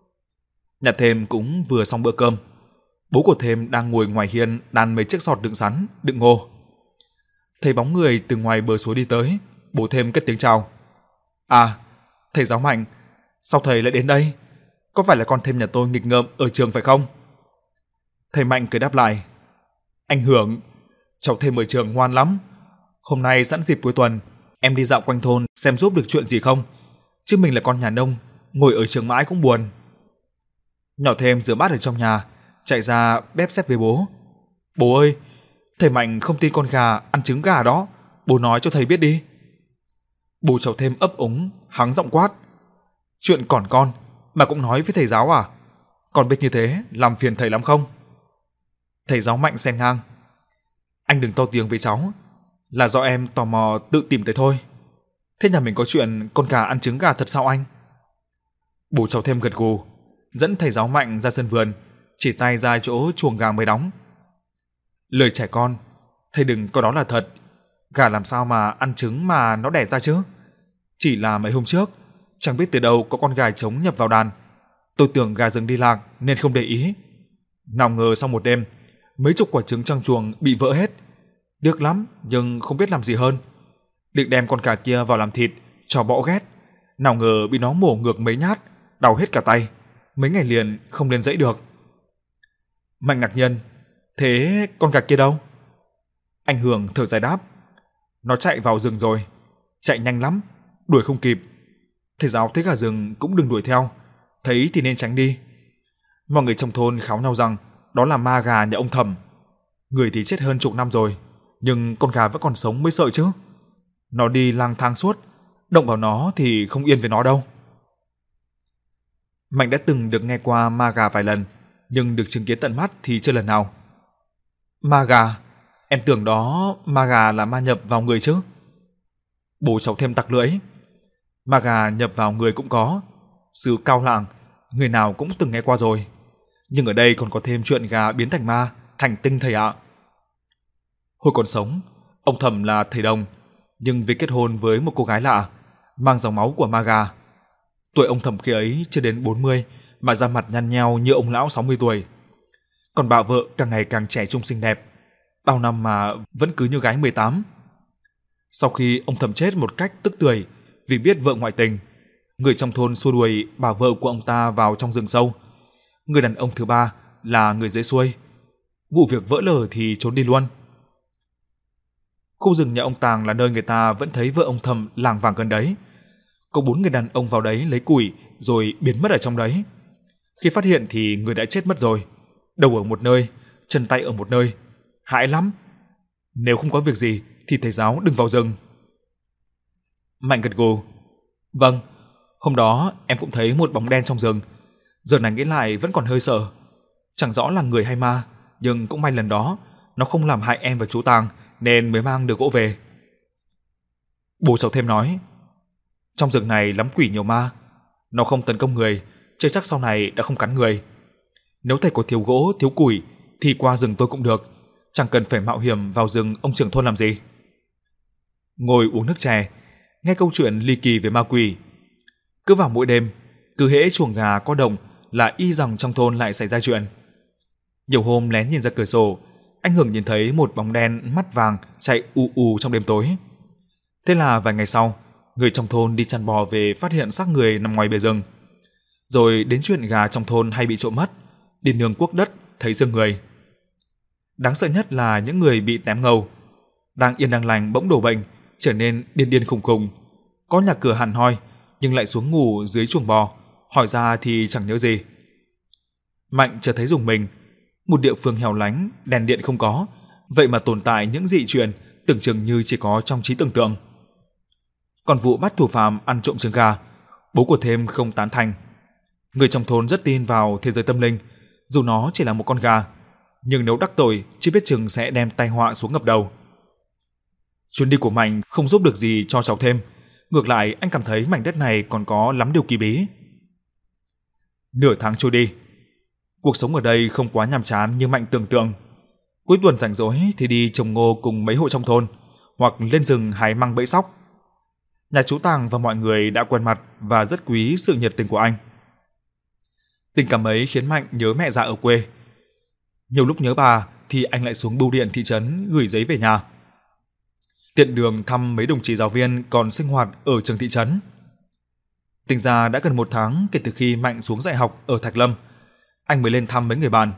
A: Nhà Thêm cũng vừa xong bữa cơm. Bố của Thêm đang ngồi ngoài hiên đan mấy chiếc sọt đựng sắn, đựng ngô. Thấy bóng người từ ngoài bờ suối đi tới, bố Thêm cất tiếng chào. À, thầy giáo Mạnh, sao thầy lại đến đây? Có phải là con Thêm nhà tôi nghịch ngợm ở trường phải không? Thầy Mạnh cười đáp lại. Anh Hưởng, cháu Thêm ở trường ngoan lắm. Hôm nay sẵn dịp cuối tuần, em đi dạo quanh thôn xem giúp được chuyện gì không? Chứ mình là con nhà nông, ngồi ở trường mãi cũng buồn. Nhỏ Thêm rửa bát ở trong nhà, chạy ra bếp xếp với bố. Bố ơi, thầy Mạnh không tin con gà ăn trứng gà đó, bố nói cho thầy biết đi. Bố cháu Thêm ấp úng, hắng giọng quát. Chuyện còn con mà cũng nói với thầy giáo à? Con biết như thế làm phiền thầy lắm không? Thầy giáo Mạnh xen ngang. Anh đừng to tiếng với cháu, là do em tò mò tự tìm tới thôi. Thế nhà mình có chuyện con gà ăn trứng gà thật sao anh? Bố cháu Thêm gật gù, dẫn thầy giáo Mạnh ra sân vườn, chỉ tay ra chỗ chuồng gà mới đóng. Lời trẻ con, thầy đừng coi đó là thật. Gà làm sao mà ăn trứng mà nó đẻ ra chứ? Chỉ là mấy hôm trước, chẳng biết từ đâu có con gà trống nhập vào đàn. Tôi tưởng gà rừng đi lạc nên không để ý. Nào ngờ sau một đêm, mấy chục quả trứng trong chuồng bị vỡ hết. Tiếc lắm nhưng không biết làm gì hơn. Định đem con gà kia vào làm thịt cho bõ ghét. Nào ngờ bị nó mổ ngược mấy nhát, đau hết cả tay. Mấy ngày liền không lên dãy được. Mạnh ngạc nhiên. Thế con gà kia đâu? Anh Hưởng thở dài đáp. Nó chạy vào rừng rồi. Chạy nhanh lắm, đuổi không kịp. Thầy giáo thấy gà rừng cũng đừng đuổi theo, thấy thì nên tránh đi. Mọi người trong thôn kháo nhau rằng đó là ma gà nhà ông Thẩm. Người thì chết hơn chục năm rồi, nhưng con gà vẫn còn sống mới sợ chứ. Nó đi lang thang suốt, động vào nó thì không yên với nó đâu. Mạnh đã từng được nghe qua ma gà vài lần, nhưng được chứng kiến tận mắt thì chưa lần nào. Ma gà? Em tưởng đó ma gà là ma nhập vào người chứ? Bố cháu Thêm tặc lưỡi. Mà gà nhập vào người cũng có. Sự cao lạng, người nào cũng từng nghe qua rồi. Nhưng ở đây còn có thêm chuyện gà biến thành ma, thành tinh thầy ạ. Hồi còn sống, ông Thẩm là thầy đồng, nhưng vì kết hôn với một cô gái lạ, mang dòng máu của ma gà. Tuổi ông Thẩm khi ấy chưa đến 40 mà da mặt nhăn nheo như ông lão 60 tuổi. Còn bà vợ càng ngày càng trẻ trung xinh đẹp, bao năm mà vẫn cứ như gái 18. Sau khi ông Thẩm chết một cách tức tưởi vì biết vợ ngoại tình, người trong thôn xua đuổi bà vợ của ông ta vào trong rừng sâu. Người đàn ông thứ ba là người dưới xuôi. Vụ việc vỡ lở thì trốn đi luôn. Khu rừng nhà ông Tàng là nơi người ta vẫn thấy vợ ông Thẩm lảng vảng gần đấy. Có 4 người đàn ông vào đấy lấy củi rồi biến mất ở trong đấy. Khi phát hiện thì người đã chết mất rồi, đầu ở một nơi, chân tay ở một nơi. Hãi lắm. Nếu không có việc gì thì thầy giáo đừng vào rừng. Mạnh gật gù. Vâng, hôm đó em cũng thấy một bóng đen trong rừng. Giờ này nghĩ lại vẫn còn hơi sợ. Chẳng rõ là người hay ma, nhưng cũng may lần đó nó không làm hại em và chú Tàng nên mới mang được gỗ về. Bố cháu thêm nói, trong rừng này lắm quỷ nhiều ma, nó không tấn công người, chưa chắc sau này đã không cắn người. Nếu thầy có thiếu gỗ, thiếu củi thì qua rừng tôi cũng được, chẳng cần phải mạo hiểm vào rừng ông trưởng thôn làm gì. Ngồi uống nước chè, nghe câu chuyện ly kỳ về ma quỷ. Cứ vào mỗi đêm, cứ hễ chuồng gà có động là y rằng trong thôn lại xảy ra chuyện. Nhiều hôm lén nhìn ra cửa sổ, anh Hưởng nhìn thấy một bóng đen mắt vàng chạy ù ù trong đêm tối. Thế là vài ngày sau, người trong thôn đi chăn bò về phát hiện xác người nằm ngoài bìa rừng. Rồi đến chuyện gà trong thôn hay bị trộm mất, đi nương cuốc đất thấy rừng người. Đáng sợ nhất là những người bị ném ngầu, đang yên đang lành bỗng đổ bệnh, trở nên điên điên khùng khùng. Có nhà cửa hẳn hoi nhưng lại xuống ngủ dưới chuồng bò, hỏi ra thì chẳng nhớ gì. Mạnh chợt thấy rùng mình, một địa phương hẻo lánh, đèn điện không có, vậy mà tồn tại những dị chuyện tưởng chừng như chỉ có trong trí tưởng tượng. Còn vụ bắt thủ phạm ăn trộm trứng gà, bố của Thêm không tán thành. Người trong thôn rất tin vào thế giới tâm linh, dù nó chỉ là một con gà, nhưng nếu đắc tội chưa biết chừng sẽ đem tai họa xuống ngập đầu. Chuyến đi của Mạnh không giúp được gì cho cháu Thêm, ngược lại anh cảm thấy mảnh đất này còn có lắm điều kỳ bí. Nửa tháng trôi đi, cuộc sống ở đây không quá nhàm chán như Mạnh tưởng tượng. Cuối tuần rảnh rỗi thì đi trồng ngô cùng mấy hộ trong thôn, hoặc lên rừng hái măng bẫy sóc. Nhà chú Tàng và mọi người đã quen mặt và rất quý sự nhiệt tình của anh. Tình cảm ấy khiến Mạnh nhớ mẹ già ở quê. Nhiều lúc nhớ bà thì anh lại xuống bưu điện thị trấn gửi giấy về nhà. Tiện đường thăm mấy đồng chí giáo viên còn sinh hoạt ở trường thị trấn. Tính ra đã gần 1 tháng kể từ khi Mạnh xuống dạy học ở Thạch Lâm, anh mới lên thăm mấy người bạn.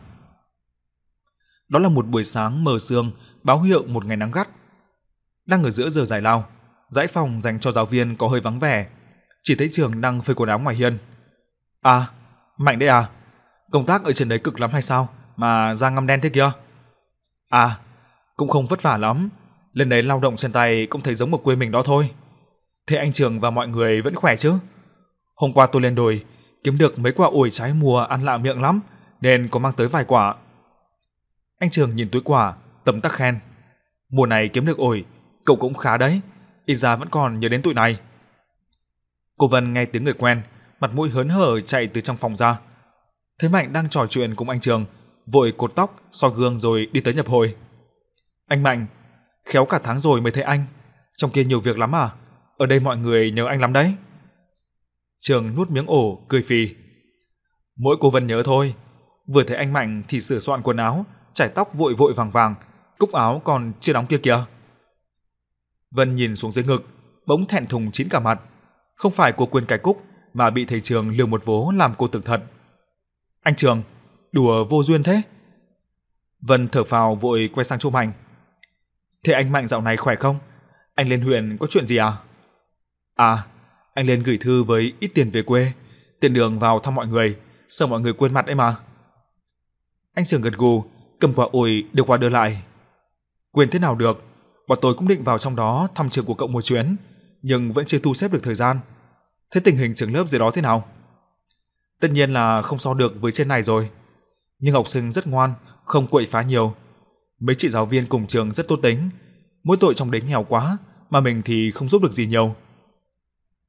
A: Đó là một buổi sáng mờ sương báo hiệu một ngày nắng gắt. Đang ở giữa giờ giải lao, dãy phòng dành cho giáo viên có hơi vắng vẻ, chỉ thấy Trường đang phơi quần áo ngoài hiên. À, Mạnh đấy à? Công tác ở trên đấy cực lắm hay sao mà da ngăm đen thế kia? À, cũng không vất vả lắm, lên đấy lao động chân tay cũng thấy giống ở quê mình đó thôi. Thế anh Trường và mọi người vẫn khỏe chứ? Hôm qua tôi lên đồi kiếm được mấy quả ổi trái mùa ăn lạ miệng lắm, nên có mang tới vài quả. Anh Trường nhìn túi quả, tấm tắc khen. Mùa này kiếm được ổi, cậu cũng khá đấy, ít ra vẫn còn nhớ đến tụi này. Cô Vân nghe tiếng người quen, mặt mũi hớn hở chạy từ trong phòng ra. Thấy Mạnh đang trò chuyện cùng anh Trường, vội cột tóc, soi gương rồi đi tới nhập hội. Anh Mạnh, khéo cả tháng rồi mới thấy anh, trong kia nhiều việc lắm à? Ở đây mọi người nhớ anh lắm đấy. Trường nuốt miếng ổ, cười phì. Mỗi cô Vân nhớ thôi, vừa thấy anh Mạnh thì sửa soạn quần áo, chải tóc vội vội vàng vàng, cúc áo còn chưa đóng kia kìa. Vân nhìn xuống dưới ngực, bỗng thẹn thùng chín cả mặt. Không phải cô quên cái cúc mà bị thầy Trường lừa một vố làm cô tưởng thật. Anh Trường, đùa vô duyên thế. Vân thở phào vội quay sang chỗ Mạnh. Thế anh Mạnh dạo này khỏe không? Anh lên huyện có chuyện gì à? À, anh lên gửi thư với ít tiền về quê, tiện đường vào thăm mọi người, sợ mọi người quên mặt ấy mà. Anh Trường gật gù, cầm quả ổi đưa qua đưa lại. Quên thế nào được, bọn tôi cũng định vào trong đó thăm trường của cậu một chuyến, nhưng vẫn chưa thu xếp được thời gian. Thế tình hình trường lớp dưới đó thế nào? Tất nhiên là không so được với trên này rồi, nhưng học sinh rất ngoan, không quậy phá nhiều. Mấy chị giáo viên cùng trường rất tốt tính, mỗi tội trong đấy nghèo quá, mà mình thì không giúp được gì nhiều.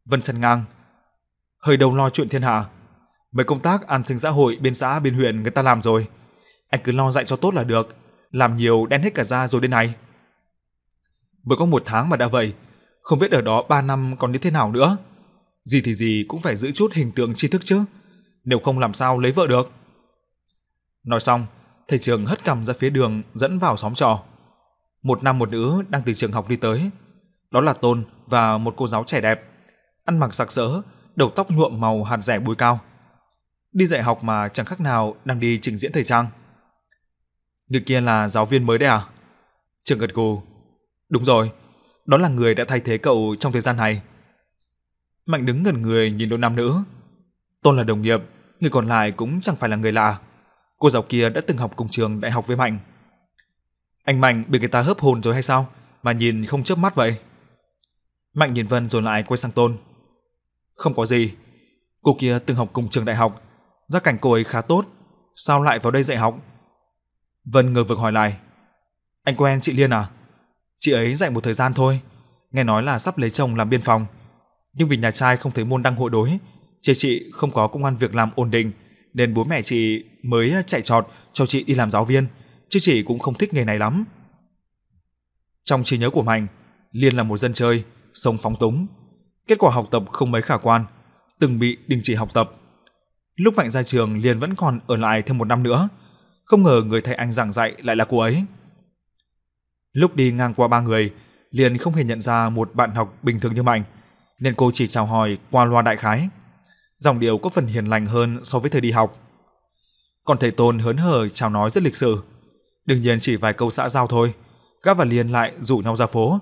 A: Vân chặn ngang. Hơi đầu lo chuyện thiên hạ. Mấy công tác an sinh xã hội bên xã bên huyện người ta làm rồi. Anh cứ lo dạy cho tốt là được. Làm nhiều đen hết cả da rồi đây này. Mới có 1 tháng mà đã vậy. Không biết ở đó 3 năm còn như thế nào nữa. Gì thì gì cũng phải giữ chút hình tượng tri thức chứ. Nếu không làm sao lấy vợ được. Nói xong, thầy trường hất cằm ra phía đường dẫn vào xóm trọ. Một nam một nữ đang từ trường học đi tới. Đó là Tôn và một cô giáo trẻ đẹp, ăn mặc sặc sỡ, đầu tóc nhuộm màu hạt rẻ búi cao. Đi dạy học mà chẳng khác nào đang đi trình diễn thời trang. Người kia là giáo viên mới đấy à? Trường gật gù. Đúng rồi, đó là người đã thay thế cậu trong thời gian này. Mạnh đứng ngẩn người nhìn đôi nam nữ. Tôn là đồng nghiệp, người còn lại cũng chẳng phải là người lạ. Cô giáo kia đã từng học cùng trường đại học với Mạnh. Anh Mạnh bị người ta hớp hồn rồi hay sao mà nhìn không chớp mắt vậy? Mạnh nhìn Vân rồi lại quay sang Tôn. Không có gì, cô kia từng học cùng trường đại học, gia cảnh cô ấy khá tốt, sao lại vào đây dạy học? Vân ngờ vực hỏi lại. Anh quen chị Liên à? Chị ấy dạy một thời gian thôi, nghe nói là sắp lấy chồng làm biên phòng, nhưng vì nhà trai không thấy môn đăng hộ đối, chê chị không có công ăn việc làm ổn định, nên bố mẹ chị mới chạy trọt cho chị đi làm giáo viên, chứ chị cũng không thích nghề này lắm. Trong trí nhớ của Mạnh, Liên là một dân chơi, sống phóng túng, kết quả học tập không mấy khả quan, từng bị đình chỉ học tập. Lúc Mạnh ra trường, Liên vẫn còn ở lại thêm 1 năm nữa, không ngờ người thầy anh giảng dạy lại là cô ấy. Lúc đi ngang qua 3 người, Liên không hề nhận ra một bạn học bình thường như Mạnh, nên cô chỉ chào hỏi qua loa đại khái. Giọng điệu có phần hiền lành hơn so với thời đi học. Còn thầy Tôn hớn hở chào nói rất lịch sự. Đương nhiên chỉ vài câu xã giao thôi, gã và Liên lại rủ nhau ra phố.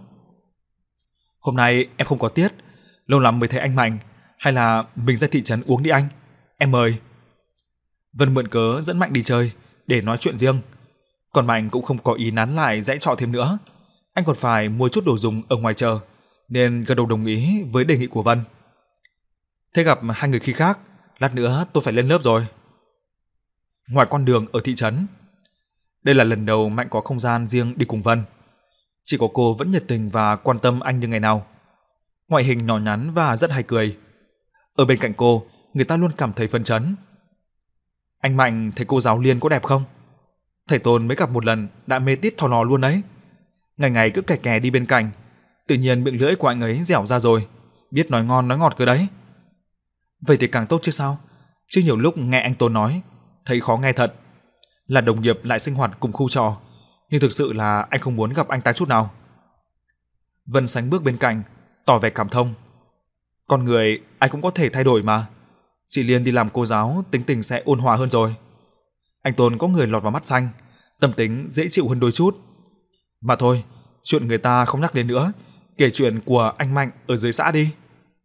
A: Hôm nay em không có tiết, lâu lắm mới thấy anh Mạnh, hay là mình ra thị trấn uống đi anh, em mời. Vân mượn cớ dẫn Mạnh đi chơi để nói chuyện riêng, còn Mạnh cũng không có ý nán lại dãy trọ thêm nữa. Anh còn phải mua chút đồ dùng ở ngoài chợ, nên gật đầu đồng ý với đề nghị của Vân. Thế gặp 2 người khi khác, lát nữa tôi phải lên lớp rồi. Ngoài con đường ở thị trấn, đây là lần đầu Mạnh có không gian riêng đi cùng Vân. Chỉ có cô vẫn nhiệt tình và quan tâm anh như ngày nào. Ngoại hình nhỏ nhắn và rất hay cười. Ở bên cạnh cô, người ta luôn cảm thấy phấn chấn. Anh Mạnh thấy cô giáo Liên có đẹp không? Thầy Tôn mới gặp 1 lần đã mê tít thò lò luôn đấy. Ngày ngày cứ kè kè đi bên cạnh, tự nhiên miệng lưỡi của anh ấy dẻo ra rồi, biết nói ngon nói ngọt cơ đấy. Vậy thì càng tốt chứ sao? Chứ nhiều lúc nghe anh Tôn nói, thấy khó nghe thật. Là đồng nghiệp lại sinh hoạt cùng khu trọ, nhưng thực sự là anh không muốn gặp anh ta chút nào. Vân sánh bước bên cạnh, tỏ vẻ cảm thông. Con người ai cũng có thể thay đổi mà. Chị Liên đi làm cô giáo, tính tình sẽ ôn hòa hơn rồi. Anh Tôn có người lọt vào mắt xanh, tâm tính dễ chịu hơn đôi chút. Mà thôi, chuyện người ta không nhắc đến nữa, kể chuyện của anh Mạnh ở dưới xã đi.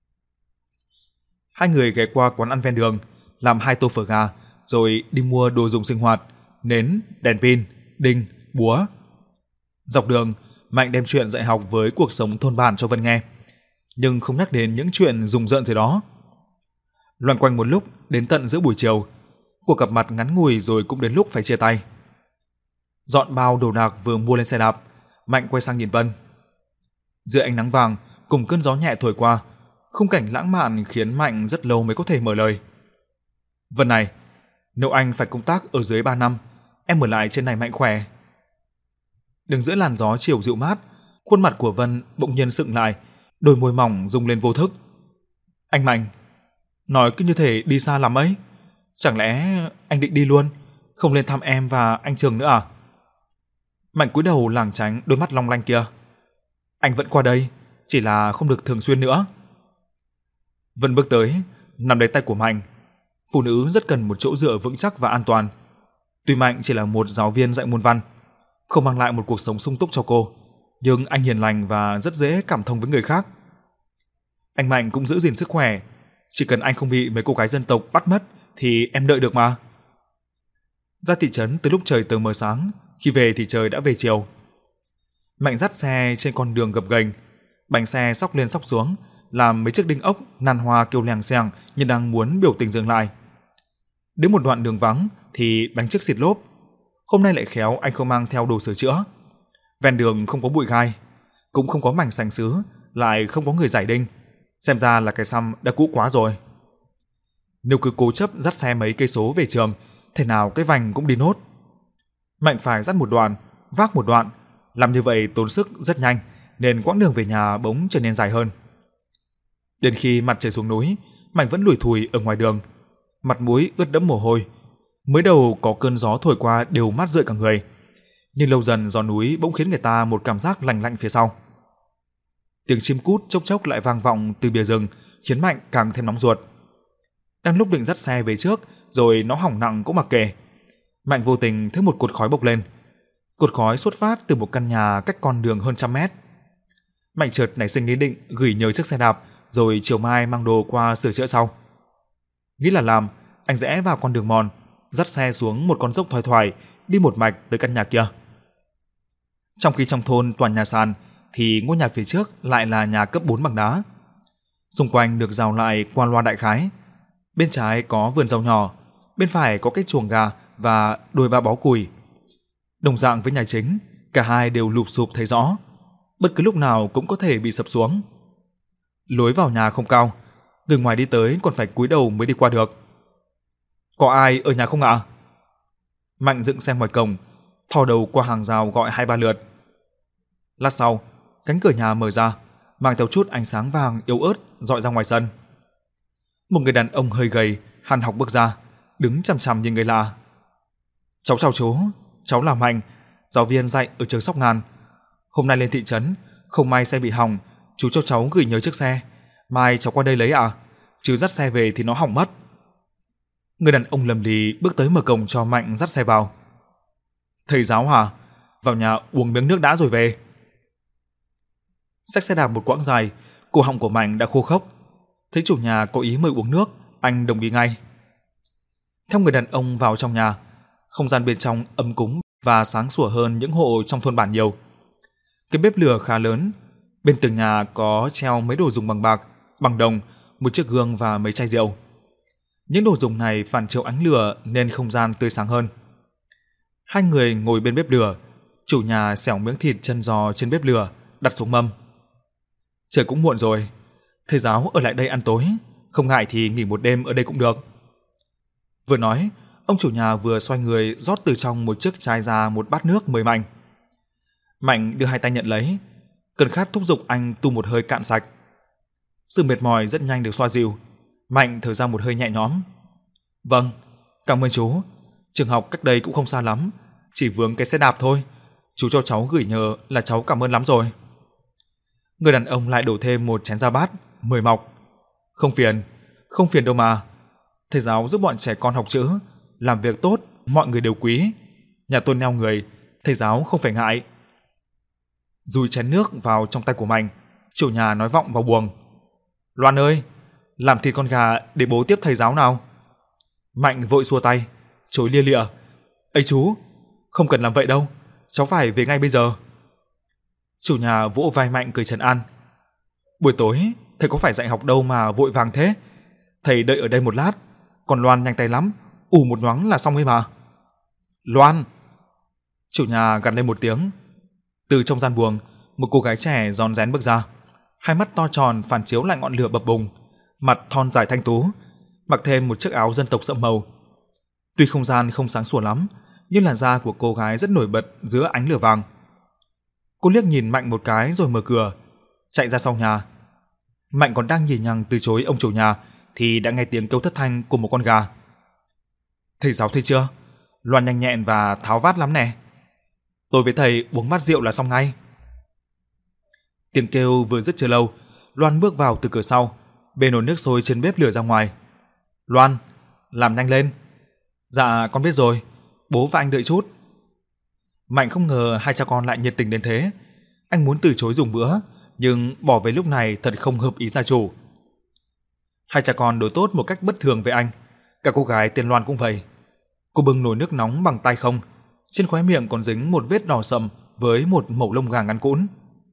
A: 2 người ghé qua quán ăn ven đường, làm 2 tô phở gà, rồi đi mua đồ dùng sinh hoạt, nến, đèn pin, đinh, búa. Dọc đường, Mạnh đem chuyện dạy học với cuộc sống thôn bản cho Vân nghe, nhưng không nhắc đến những chuyện rùng rợn gì đó. Loanh quanh một lúc đến tận giữa buổi chiều, cuộc gặp mặt ngắn ngủi rồi cũng đến lúc phải chia tay. Dọn bao đồ đạc vừa mua lên xe đạp, Mạnh quay sang nhìn Vân. Dưới ánh nắng vàng cùng cơn gió nhẹ thổi qua, khung cảnh lãng mạn khiến Mạnh rất lâu mới có thể mở lời. Vân này, nếu anh phải công tác ở dưới 3 năm, em ở lại trên này mạnh khỏe. Đứng giữa làn gió chiều dịu mát, khuôn mặt của Vân bỗng nhiên sững lại, đôi môi mỏng rung lên vô thức. Anh Mạnh, nói cứ như thể đi xa lắm ấy. Chẳng lẽ anh định đi luôn, không lên thăm em và anh Trường nữa à? Mạnh cúi đầu lảng tránh đôi mắt long lanh kia. Anh vẫn qua đây, chỉ là không được thường xuyên nữa. Vân bước tới, nắm lấy tay của Mạnh. Phụ nữ rất cần một chỗ dựa vững chắc và an toàn. Tuy Mạnh chỉ là một giáo viên dạy môn văn, không mang lại một cuộc sống sung túc cho cô, nhưng anh hiền lành và rất dễ cảm thông với người khác. Anh Mạnh cũng giữ gìn sức khỏe, chỉ cần anh không bị mấy cô gái dân tộc bắt mất thì em đợi được mà. Ra thị trấn từ lúc trời tờ mờ sáng, khi về thì trời đã về chiều. Mạnh dắt xe trên con đường gập ghềnh, bánh xe xóc lên xóc xuống, làm mấy chiếc đinh ốc nàn hoa kêu leng xeng như đang muốn biểu tình dừng lại. Đến một đoạn đường vắng thì bánh chiếc xịt lốp. Hôm nay lại khéo anh không mang theo đồ sửa chữa. Ven đường không có bụi gai, cũng không có mảnh sành sứ, lại không có người giải đinh. Xem ra là cái xăm đã cũ quá rồi. Nếu cứ cố chấp dắt xe mấy cây số về trường, thế nào cái vành cũng đi nốt. Mạnh phải dắt một đoạn, vác một đoạn, làm như vậy tốn sức rất nhanh, nên quãng đường về nhà bỗng trở nên dài hơn. Đến khi mặt trời xuống núi, Mạnh vẫn lủi thủi ở ngoài đường, mặt mũi ướt đẫm mồ hôi. Mới đầu có cơn gió thổi qua đều mát rượi cả người, nhưng lâu dần gió núi bỗng khiến người ta một cảm giác lạnh lạnh phía sau. Tiếng chim cút chốc chốc lại vang vọng từ bìa rừng, khiến Mạnh càng thêm nóng ruột. Đang lúc định dắt xe về trước, rồi nó hỏng nặng cũng mặc kệ, Mạnh vô tình thấy một cột khói bốc lên. Cột khói xuất phát từ một căn nhà cách con đường hơn 100 mét. Mạnh chợt nảy sinh ý định gửi nhờ chiếc xe đạp, rồi chiều mai mang đồ qua sửa chữa sau. Nghĩ là làm, anh rẽ vào con đường mòn, dắt xe xuống một con dốc thoải thoải, đi một mạch tới căn nhà kia. Trong khi trong thôn toàn nhà sàn, thì ngôi nhà phía trước lại là nhà cấp 4 bằng đá. Xung quanh được rào lại qua loa đại khái. Bên trái có vườn rau nhỏ, bên phải có cái chuồng gà và đôi ba bó củi. Đồng dạng với nhà chính, cả hai đều lụp xụp thấy rõ, bất cứ lúc nào cũng có thể bị sập xuống. Lối vào nhà không cao, người ngoài đi tới còn phải cúi đầu mới đi qua được. Có ai ở nhà không ạ? Mạnh dựng xe ngoài cổng, thò đầu qua hàng rào gọi 2-3 lượt. Lát sau, cánh cửa nhà mở ra, mang theo chút ánh sáng vàng yếu ớt rọi ra ngoài sân. Một người đàn ông hơi gầy, hằn học bước ra, đứng chằm chằm nhìn người lạ. Cháu chào chú, cháu là Mạnh, giáo viên dạy ở trường Sóc Ngàn. Hôm nay lên thị trấn, không may xe bị hỏng, chú cho cháu gửi nhờ chiếc xe. Mai cháu qua đây lấy ạ, chứ dắt xe về thì nó hỏng mất. Người đàn ông lầm lì bước tới mở cổng cho Mạnh dắt xe vào. Thầy giáo hả? Vào nhà uống miếng nước đã rồi về. Xách xe đạp một quãng dài, cổ họng của Mạnh đã khô khốc. Thấy chủ nhà có ý mời uống nước, anh đồng ý ngay. Theo người đàn ông vào trong nhà, không gian bên trong ấm cúng và sáng sủa hơn những hộ trong thôn bản nhiều. Cái bếp lửa khá lớn, bên tường nhà có treo mấy đồ dùng bằng bạc, bằng đồng, một chiếc gương và mấy chai rượu. Những đồ dùng này phản chiếu ánh lửa nên không gian tươi sáng hơn. Hai người ngồi bên bếp lửa, chủ nhà xẻo miếng thịt chân giò trên bếp lửa, đặt xuống mâm. Trời cũng muộn rồi, thầy giáo ở lại đây ăn tối, không ngại thì nghỉ một đêm ở đây cũng được. Vừa nói, ông chủ nhà vừa xoay người rót từ trong một chiếc chai ra một bát nước mời Mạnh. Mạnh đưa hai tay nhận lấy, cơn khát thúc giục anh tu một hơi cạn sạch. Sự mệt mỏi rất nhanh được xoa dịu, Mạnh thở ra một hơi nhẹ nhõm. Vâng, cảm ơn chú. Trường học cách đây cũng không xa lắm, chỉ vướng cái xe đạp thôi. Chú cho cháu gửi nhờ là cháu cảm ơn lắm rồi. Người đàn ông lại đổ thêm một chén ra bát, mời mọc. Không phiền đâu mà. Thầy giáo giúp bọn trẻ con học chữ, làm việc tốt, mọi người đều quý. Nhà tôi neo người, thầy giáo không phải ngại. Dùi chén nước vào trong tay của Mạnh, chủ nhà nói vọng vào buồng. Loan ơi, làm thịt con gà để bố tiếp thầy giáo nào. Mạnh vội xua tay, chối lia lịa. Ấy chú, không cần làm vậy đâu, cháu phải về ngay bây giờ. Chủ nhà vỗ vai Mạnh cười trấn an. Buổi tối, thầy có phải dạy học đâu mà vội vàng thế. Thầy đợi ở đây một lát, còn Loan nhanh tay lắm, ù một nhoáng là xong ấy mà. Loan! Chủ nhà gằn lên một tiếng. Từ trong gian buồng, một cô gái trẻ rón rén bước ra, hai mắt to tròn phản chiếu lại ngọn lửa bập bùng, mặt thon dài thanh tú, mặc thêm một chiếc áo dân tộc sẫm màu. Tuy không gian không sáng sủa lắm, nhưng làn da của cô gái rất nổi bật giữa ánh lửa vàng. Cô liếc nhìn Mạnh một cái rồi mở cửa, chạy ra sau nhà. Mạnh còn đang nhì nhằng từ chối ông chủ nhà thì đã nghe tiếng kêu thất thanh của một con gà. Thầy giáo thấy chưa? Loan nhanh nhẹn và tháo vát lắm nè. Tôi với thầy uống bát rượu là xong ngay. Tiếng kêu vừa dứt chưa lâu, Loan bước vào từ cửa sau, bê nồi nước sôi trên bếp lửa ra ngoài. Loan, làm nhanh lên. Dạ con biết rồi, bố và anh đợi chút. Mạnh không ngờ hai cha con lại nhiệt tình đến thế. Anh muốn từ chối dùng bữa, nhưng bỏ về lúc này thật không hợp ý gia chủ. Hai cha con đối tốt một cách bất thường với anh. Cả cô gái tên Loan cũng vậy. Cô bưng nồi nước nóng bằng tay không, trên khóe miệng còn dính một vết đỏ sậm với một mẩu lông gà ngắn cũn.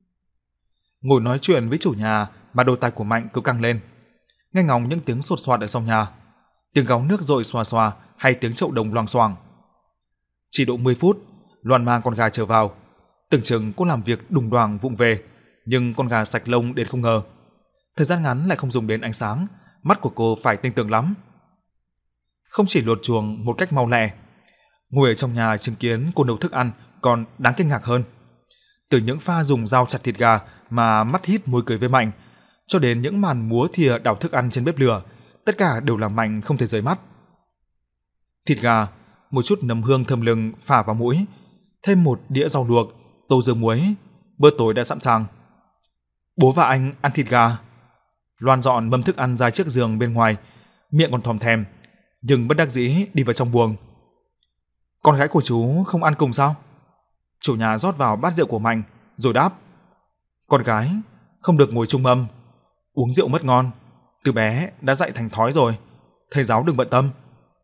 A: Ngồi nói chuyện với chủ nhà mà đôi tai của Mạnh cứ căng lên, nghe ngóng những tiếng sột soạt ở sau nhà, tiếng gáo nước dội xòa xòa hay tiếng chậu đồng loang xoàng. Chỉ độ 10 phút, Loan mang con gà trở vào. Tưởng chừng cô làm việc đùng đoàng vụng về, nhưng con gà sạch lông đến không ngờ. Thời gian ngắn lại không dùng đến ánh sáng, mắt của cô phải tinh tường lắm. Không chỉ luộc chuồng một cách mau lẹ, ngồi ở trong nhà chứng kiến cô nấu thức ăn còn đáng kinh ngạc hơn. Từ những pha dùng dao chặt thịt gà mà mắt hít môi cười với Mạnh, cho đến những màn múa thìa đảo thức ăn trên bếp lửa, tất cả đều làm Mạnh không thể rời mắt. Thịt gà, một chút nấm hương thơm lừng phả vào mũi, thêm một đĩa rau luộc, tô dưa muối, bữa tối đã sẵn sàng. Bố và anh ăn thịt gà. Loan dọn mâm thức ăn ra trước giường bên ngoài, miệng còn thòm thèm, nhưng bất đắc dĩ đi vào trong buồng. Con gái của chú không ăn cùng sao? Chủ nhà rót vào bát rượu của Mạnh, rồi đáp: Con gái không được ngồi chung mâm, uống rượu mất ngon, từ bé đã dạy thành thói rồi, thầy giáo đừng bận tâm.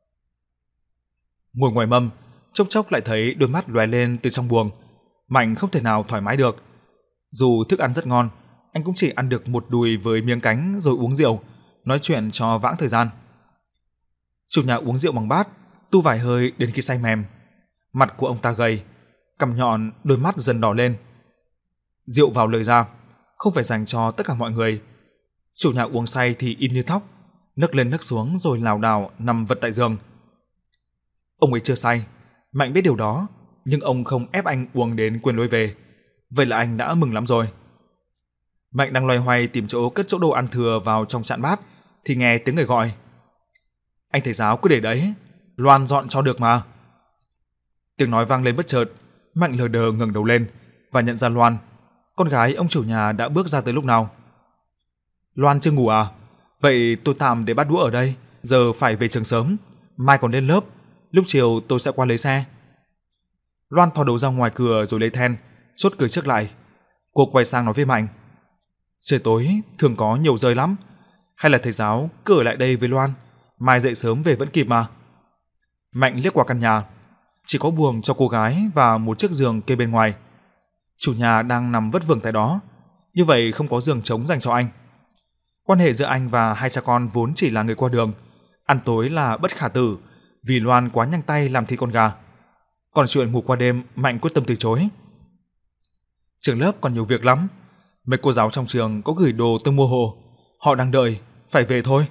A: Ngồi ngoài mâm, chốc chốc lại thấy đôi mắt lóe lên từ trong buồng. Mạnh không thể nào thoải mái được. Dù thức ăn rất ngon, anh cũng chỉ ăn được một đùi với miếng cánh rồi uống rượu, nói chuyện cho vãng thời gian. Chủ nhà uống rượu bằng bát, tu vài hơi đến khi say mềm. Mặt của ông ta gầy, cằm nhọn, đôi mắt dần đỏ lên. Rượu vào lời ra, không phải dành cho tất cả mọi người. Chủ nhà uống say thì im như thóc, nấc lên nấc xuống rồi lảo đảo nằm vật tại giường. Ông ấy chưa say, Mạnh biết điều đó, nhưng ông không ép anh uống đến quên lối về. Vậy là anh đã mừng lắm rồi. Mạnh đang loay hoay tìm chỗ cất chỗ đồ ăn thừa vào trong chạn bát thì nghe tiếng người gọi: Anh thầy giáo cứ để đấy, Loan dọn cho được mà. Tiếng nói vang lên bất chợt, Mạnh lờ đờ ngẩng đầu lên và nhận ra Loan, con gái ông chủ nhà đã bước ra tới lúc nào. Loan chưa ngủ à? Vậy tôi tạm để bát đũa ở đây, giờ phải về trường sớm, mai còn lên lớp, lúc chiều tôi sẽ qua lấy xe. Loan thò đầu ra ngoài cửa rồi lấy then, chốt cửa trước lại. Cô quay sang nói với Mạnh: Trời tối thường có nhiều rơi lắm, hay là thầy giáo cứ ở lại đây với Loan, mai dậy sớm về vẫn kịp mà. Mạnh liếc qua căn nhà, chỉ có buồng cho cô gái và một chiếc giường kê bên ngoài. Chủ nhà đang nằm vất vưởng tại đó, như vậy không có giường trống dành cho anh. Quan hệ giữa anh và hai cha con vốn chỉ là người qua đường, ăn tối là bất khả tử vì Loan quá nhanh tay làm thịt con gà. Còn chuyện ngủ qua đêm, Mạnh quyết tâm từ chối. Trường lớp còn nhiều việc lắm, mấy cô giáo trong trường có gửi đồ tôi mua hộ, họ đang đợi, phải về thôi.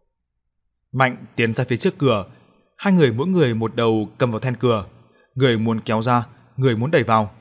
A: Mạnh tiến ra phía trước cửa, hai người mỗi người một đầu cầm vào then cửa, người muốn kéo ra, người muốn đẩy vào.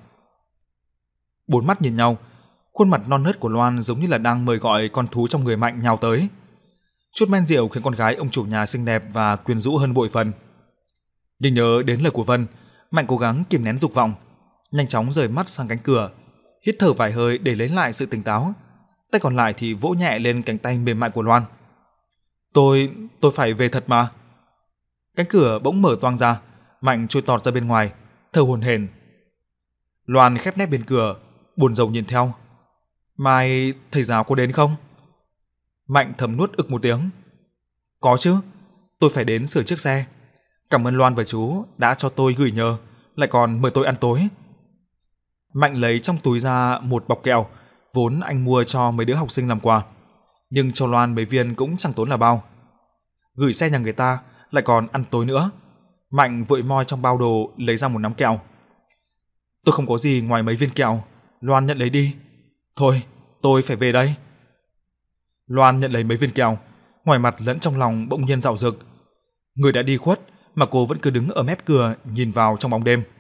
A: Bốn mắt nhìn nhau, khuôn mặt non nớt của Loan giống như là đang mời gọi con thú trong người Mạnh nhào tới. Chút men rượu khiến con gái ông chủ nhà xinh đẹp và quyến rũ hơn bội phần. Nhưng nhớ đến lời của Vân, Mạnh cố gắng kìm nén dục vọng, nhanh chóng rời mắt sang cánh cửa, hít thở vài hơi để lấy lại sự tỉnh táo. Tay còn lại thì vỗ nhẹ lên cánh tay mềm mại của Loan. Tôi phải về thật mà. Cánh cửa bỗng mở toang ra, Mạnh trôi tọt ra bên ngoài, thở hổn hển. Loan khép nép bên cửa, buồn rầu nhìn theo. Mai thầy giáo có đến không? Mạnh thầm nuốt ực một tiếng. Có chứ, tôi phải đến sửa chiếc xe. Cảm ơn Loan và chú đã cho tôi gửi nhờ, lại còn mời tôi ăn tối. Mạnh lấy trong túi ra một bọc kẹo, vốn anh mua cho mấy đứa học sinh làm quà, nhưng cho Loan mấy viên cũng chẳng tốn là bao. Gửi xe nhà người ta lại còn ăn tối nữa. Mạnh vội moi trong bao đồ lấy ra một nắm kẹo. Tôi không có gì ngoài mấy viên kẹo, Loan nhận lấy đi. Thôi, tôi phải về đây. Loan nhận lấy mấy viên kẹo, ngoài mặt lẫn trong lòng bỗng nhiên dạo dực. Người đã đi khuất mà cô vẫn cứ đứng ở mép cửa nhìn vào trong bóng đêm.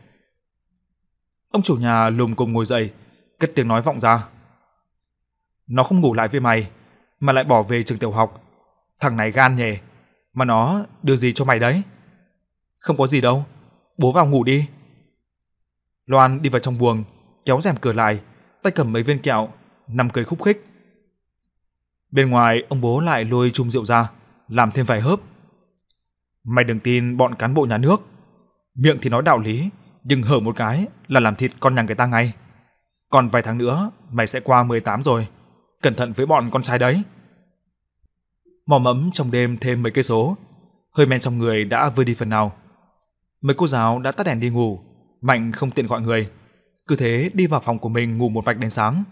A: Ông chủ nhà lùm cùm ngồi dậy, cất tiếng nói vọng ra. Nó không ngủ lại với mày, mà lại bỏ về trường tiểu học. Thằng này gan nhỉ, mà nó đưa gì cho mày đấy? Không có gì đâu, bố vào ngủ đi. Loan đi vào trong buồng, kéo rèm cửa lại, tay cầm mấy viên kẹo, nằm cười khúc khích. Bên ngoài ông bố lại lôi chum rượu ra, làm thêm vài hớp. Mày đừng tin bọn cán bộ nhà nước, miệng thì nói đạo lý, nhưng hở một cái là làm thịt con nhà người ta ngay. Còn vài tháng nữa mày sẽ qua 18 rồi, cẩn thận với bọn con trai đấy. Mò mẫm trong đêm thêm mấy cây số, hơi men trong người đã vơi đi phần nào. Mấy cô giáo đã tắt đèn đi ngủ, Mạnh không tiện gọi người, cứ thế đi vào phòng của mình ngủ một mạch đến sáng.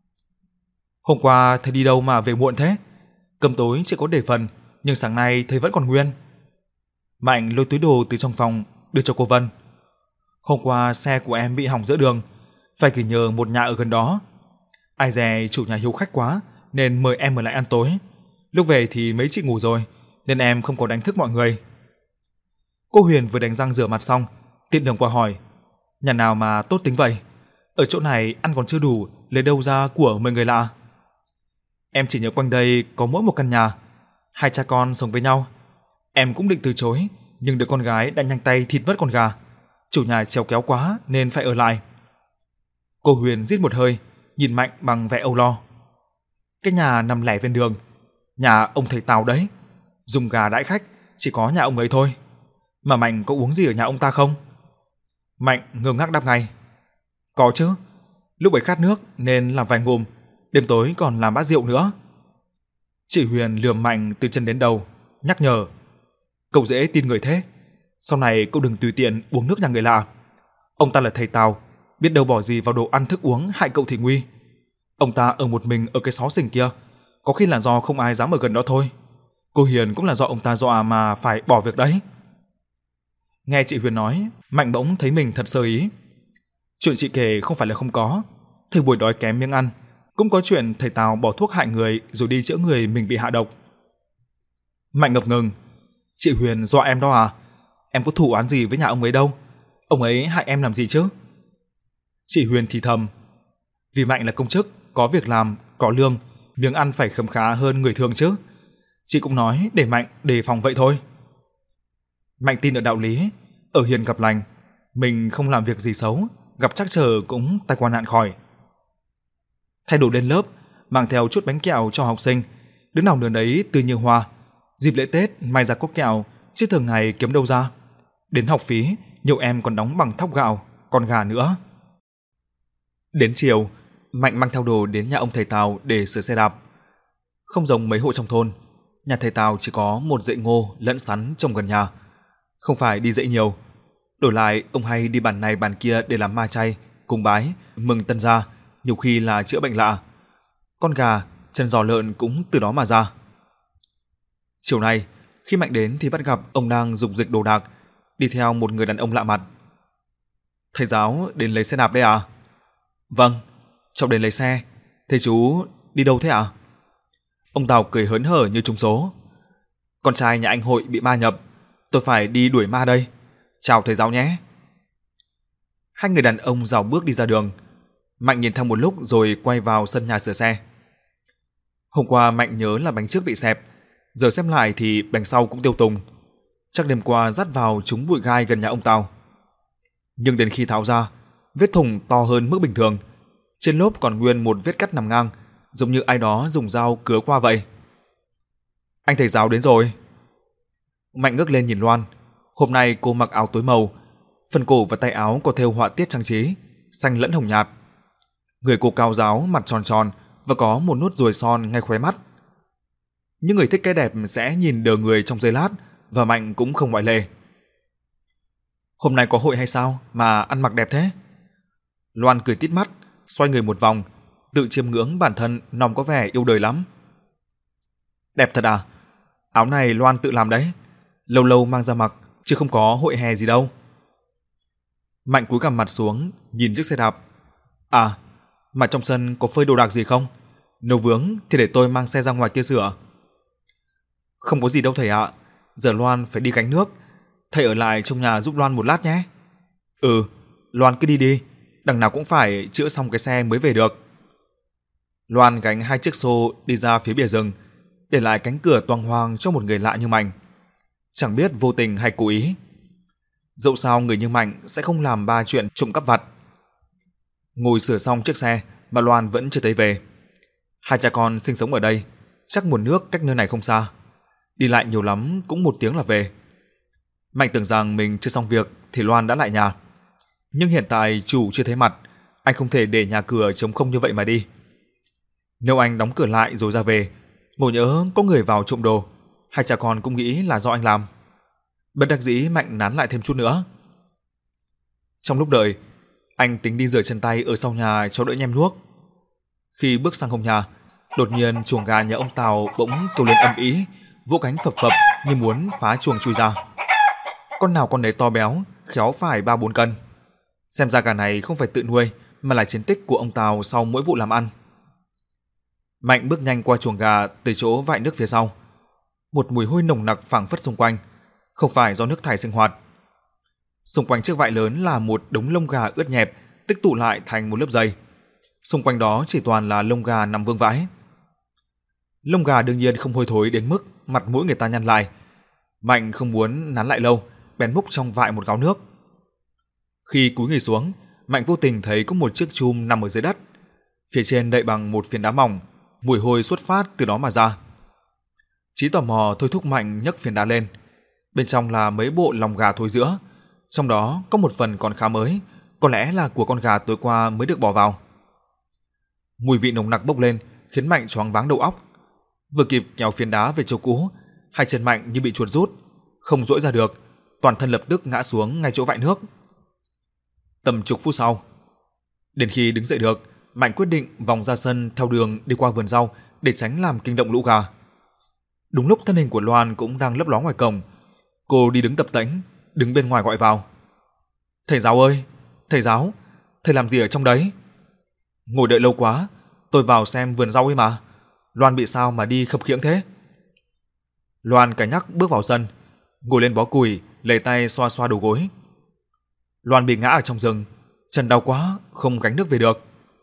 A: Hôm qua thầy đi đâu mà về muộn thế? Cơm tối chỉ có để phần, nhưng sáng nay thầy vẫn còn nguyên. Mạnh lôi túi đồ từ trong phòng đưa cho cô Vân. Hôm qua xe của em bị hỏng giữa đường, phải gửi nhờ một nhà ở gần đó. Ai dè chủ nhà hiếu khách quá nên mời em ở lại ăn tối. Lúc về thì mấy chị ngủ rồi, nên em không có đánh thức mọi người. Cô Huyền vừa đánh răng rửa mặt xong, tiện đường qua hỏi, nhà nào mà tốt tính vậy? Ở chỗ này ăn còn chưa đủ, lấy đâu ra của 10 người lạ? Em chỉ nhớ quanh đây có mỗi một căn nhà, hai cha con sống với nhau. Em cũng định từ chối, nhưng đứa con gái đã nhanh tay thịt mất con gà. Chủ nhà trèo kéo quá nên phải ở lại. Cô Huyền rít một hơi, nhìn Mạnh bằng vẻ âu lo. Cái nhà nằm lẻ ven đường, nhà ông thầy Tào đấy. Dùng gà đãi khách chỉ có nhà ông ấy thôi. Mà Mạnh có uống gì ở nhà ông ta không? Mạnh ngơ ngác đáp ngay. Có chứ, lúc ấy khát nước nên làm vài ngụm, đêm tối còn làm bát rượu nữa. Chị Huyền lườm Mạnh từ chân đến đầu, nhắc nhở. Cậu dễ tin người thế. Sau này cậu đừng tùy tiện uống nước nhà người lạ. Ông ta là thầy Tào, biết đâu bỏ gì vào đồ ăn thức uống hại cậu thì nguy. Ông ta ở một mình ở cái xó xỉnh kia, có khi là do không ai dám ở gần đó thôi. Cô Hiền cũng là do ông ta dọa mà phải bỏ việc đấy. Nghe chị Huyền nói, Mạnh bỗng thấy mình thật sơ ý. Chuyện chị kể không phải là không có. Thời buổi đói kém miếng ăn, cũng có chuyện thầy Tào bỏ thuốc hại người rồi đi chữa người mình bị hạ độc. Mạnh ngập ngừng. Chị Huyền dọa em đó à? Em có thù oán gì với nhà ông ấy đâu. Ông ấy hại em làm gì chứ? Chị Huyền thì thầm. Vì Mạnh là công chức, có việc làm, có lương, miếng ăn phải khấm khá hơn người thường chứ. Chị cũng nói để Mạnh đề phòng vậy thôi. Mạnh tin ở đạo lý, ở hiền gặp lành, mình không làm việc gì xấu, gặp trắc trở cũng tai qua nạn khỏi. Thay đồ lên lớp, mang theo chút bánh kẹo cho học sinh, đứa nào đứa đấy tươi như hoa. Dịp lễ Tết may ra cốc kẹo, chứ thường ngày kiếm đâu ra. Đến học phí, nhiều em còn đóng bằng thóc gạo, còn gà nữa. Đến chiều, Mạnh mang theo đồ đến nhà ông thầy Tào để sửa xe đạp. Không giống mấy hộ trong thôn, nhà thầy Tào chỉ có một dãy ngô lẫn sắn trồng gần nhà, không phải đi dãy nhiều. Đổi lại, ông hay đi bản này bản kia để làm ma chay, cúng bái, mừng tân gia, nhiều khi là chữa bệnh lạ. Con gà, chân giò lợn cũng từ đó mà ra. Chiều nay, khi Mạnh đến thì bắt gặp ông đang dục dịch đồ đạc, đi theo một người đàn ông lạ mặt. Thầy giáo đến lấy xe đạp đây à? Vâng, cháu đến lấy xe. Thế chú đi đâu thế ạ? Ông Tào cười hớn hở như trúng số. Con trai nhà anh Hội bị ma nhập, tôi phải đi đuổi ma đây. Chào thầy giáo nhé. Hai người đàn ông rảo bước đi ra đường. Mạnh nhìn theo một lúc rồi quay vào sân nhà sửa xe. Hôm qua Mạnh nhớ là bánh trước bị xẹp, giờ xem lại thì bánh sau cũng tiêu tùng. Chắc đêm qua dắt vào trúng bụi gai gần nhà ông Tào. Nhưng đến khi tháo ra, vết thủng to hơn mức bình thường. Trên lốp còn nguyên một vết cắt nằm ngang, giống như ai đó dùng dao cứa qua vậy. Anh thầy giáo đến rồi. Mạnh ngước lên nhìn Loan. Hôm nay cô mặc áo tối màu, phần cổ và tay áo có thêu họa tiết trang trí, xanh lẫn hồng nhạt. Người cô cao ráo, mặt tròn tròn và có một nốt ruồi son ngay khóe mắt. Những người thích cái đẹp sẽ nhìn đờ người trong giây lát, và Mạnh cũng không ngoại lệ. Hôm nay có hội hay sao mà ăn mặc đẹp thế? Loan cười tít mắt, xoay người một vòng, tự chiêm ngưỡng bản thân nòng có vẻ yêu đời lắm. Đẹp thật à? Áo này Loan tự làm đấy, lâu lâu mang ra mặc, chứ không có hội hè gì đâu. Mạnh cúi gằm mặt xuống, nhìn chiếc xe đạp. À, mà trong sân có phơi đồ đạc gì không? Nếu vướng thì để tôi mang xe ra ngoài kia sửa. Không có gì đâu thầy ạ, giờ Loan phải đi gánh nước, thầy ở lại trong nhà giúp Loan một lát nhé. Ừ, Loan cứ đi đi, đằng nào cũng phải chữa xong cái xe mới về được. Loan gánh hai chiếc xô đi ra phía bìa rừng, để lại cánh cửa toang hoang cho một người lạ như Mạnh. Chẳng biết vô tình hay cố ý. Dẫu sao người như Mạnh sẽ không làm ba chuyện trộm cắp vặt. Ngồi sửa xong chiếc xe mà Loan vẫn chưa thấy về. Hai cha con sinh sống ở đây, chắc nguồn nước cách nơi này không xa. Đi lại nhiều lắm cũng 1 tiếng là về. Mạnh tưởng rằng mình chưa xong việc thì Loan đã lại nhà. Nhưng hiện tại chủ chưa thấy mặt, anh không thể để nhà cửa trống không như vậy mà đi. Nếu anh đóng cửa lại rồi ra về, ngộ nhỡ có người vào trộm đồ, hai cha con cũng nghĩ là do anh làm. Bất đắc dĩ Mạnh nán lại thêm chút nữa. Trong lúc đợi, anh tính đi rửa chân tay ở sau nhà cho đỡ nhem nhuốc. Khi bước sang hông nhà, đột nhiên chuồng gà nhà ông Tào bỗng kêu lên ầm ĩ, vỗ cánh phập phập như muốn phá chuồng chui ra. Con nào con nấy to béo, khéo phải 3-4 cân. Xem ra gà này không phải tự nuôi mà là chiến tích của ông Tào sau mỗi vụ làm ăn. Mạnh bước nhanh qua chuồng gà tới chỗ vại nước phía sau. Một mùi hôi nồng nặc phảng phất xung quanh, không phải do nước thải sinh hoạt. Xung quanh chiếc vại lớn là một đống lông gà ướt nhẹp tích tụ lại thành một lớp dày. Xung quanh đó chỉ toàn là lông gà nằm vương vãi. Lông gà đương nhiên không hôi thối đến mức mặt mũi người ta nhăn lại. Mạnh không muốn nán lại lâu, bèn múc trong vại một gáo nước. Khi cúi người xuống, Mạnh vô tình thấy có một chiếc chum nằm ở dưới đất, phía trên đậy bằng một phiến đá mỏng, mùi hôi xuất phát từ đó mà ra. Trí tò mò thôi thúc Mạnh nhấc phiến đá lên. Bên trong là mấy bộ lòng gà thối rữa, trong đó có một phần còn khá mới, có lẽ là của con gà tối qua mới được bỏ vào. Mùi vị nồng nặc bốc lên khiến Mạnh choáng váng đầu óc. Vừa kịp kéo phiến đá về chỗ cũ, hai chân Mạnh như bị chuột rút, không duỗi ra được, toàn thân lập tức ngã xuống ngay chỗ vại nước. Tầm chục phút sau, đến khi đứng dậy được, Mạnh quyết định vòng ra sân theo đường đi qua vườn rau để tránh làm kinh động lũ gà. Đúng lúc thân hình của Loan cũng đang lấp ló ngoài cổng, cô đi đứng tập tễnh, đứng bên ngoài gọi vào. "Thầy giáo ơi, thầy giáo, thầy làm gì ở trong đấy?" "Ngồi đợi lâu quá, tôi vào xem vườn rau ấy mà. Loan bị sao mà đi khập khiễng thế?" Loan cà nhắc bước vào sân, ngồi lên bó củi, lấy tay xoa xoa đầu gối. "Loan bị ngã ở trong rừng, chân đau quá, không gánh nước về được."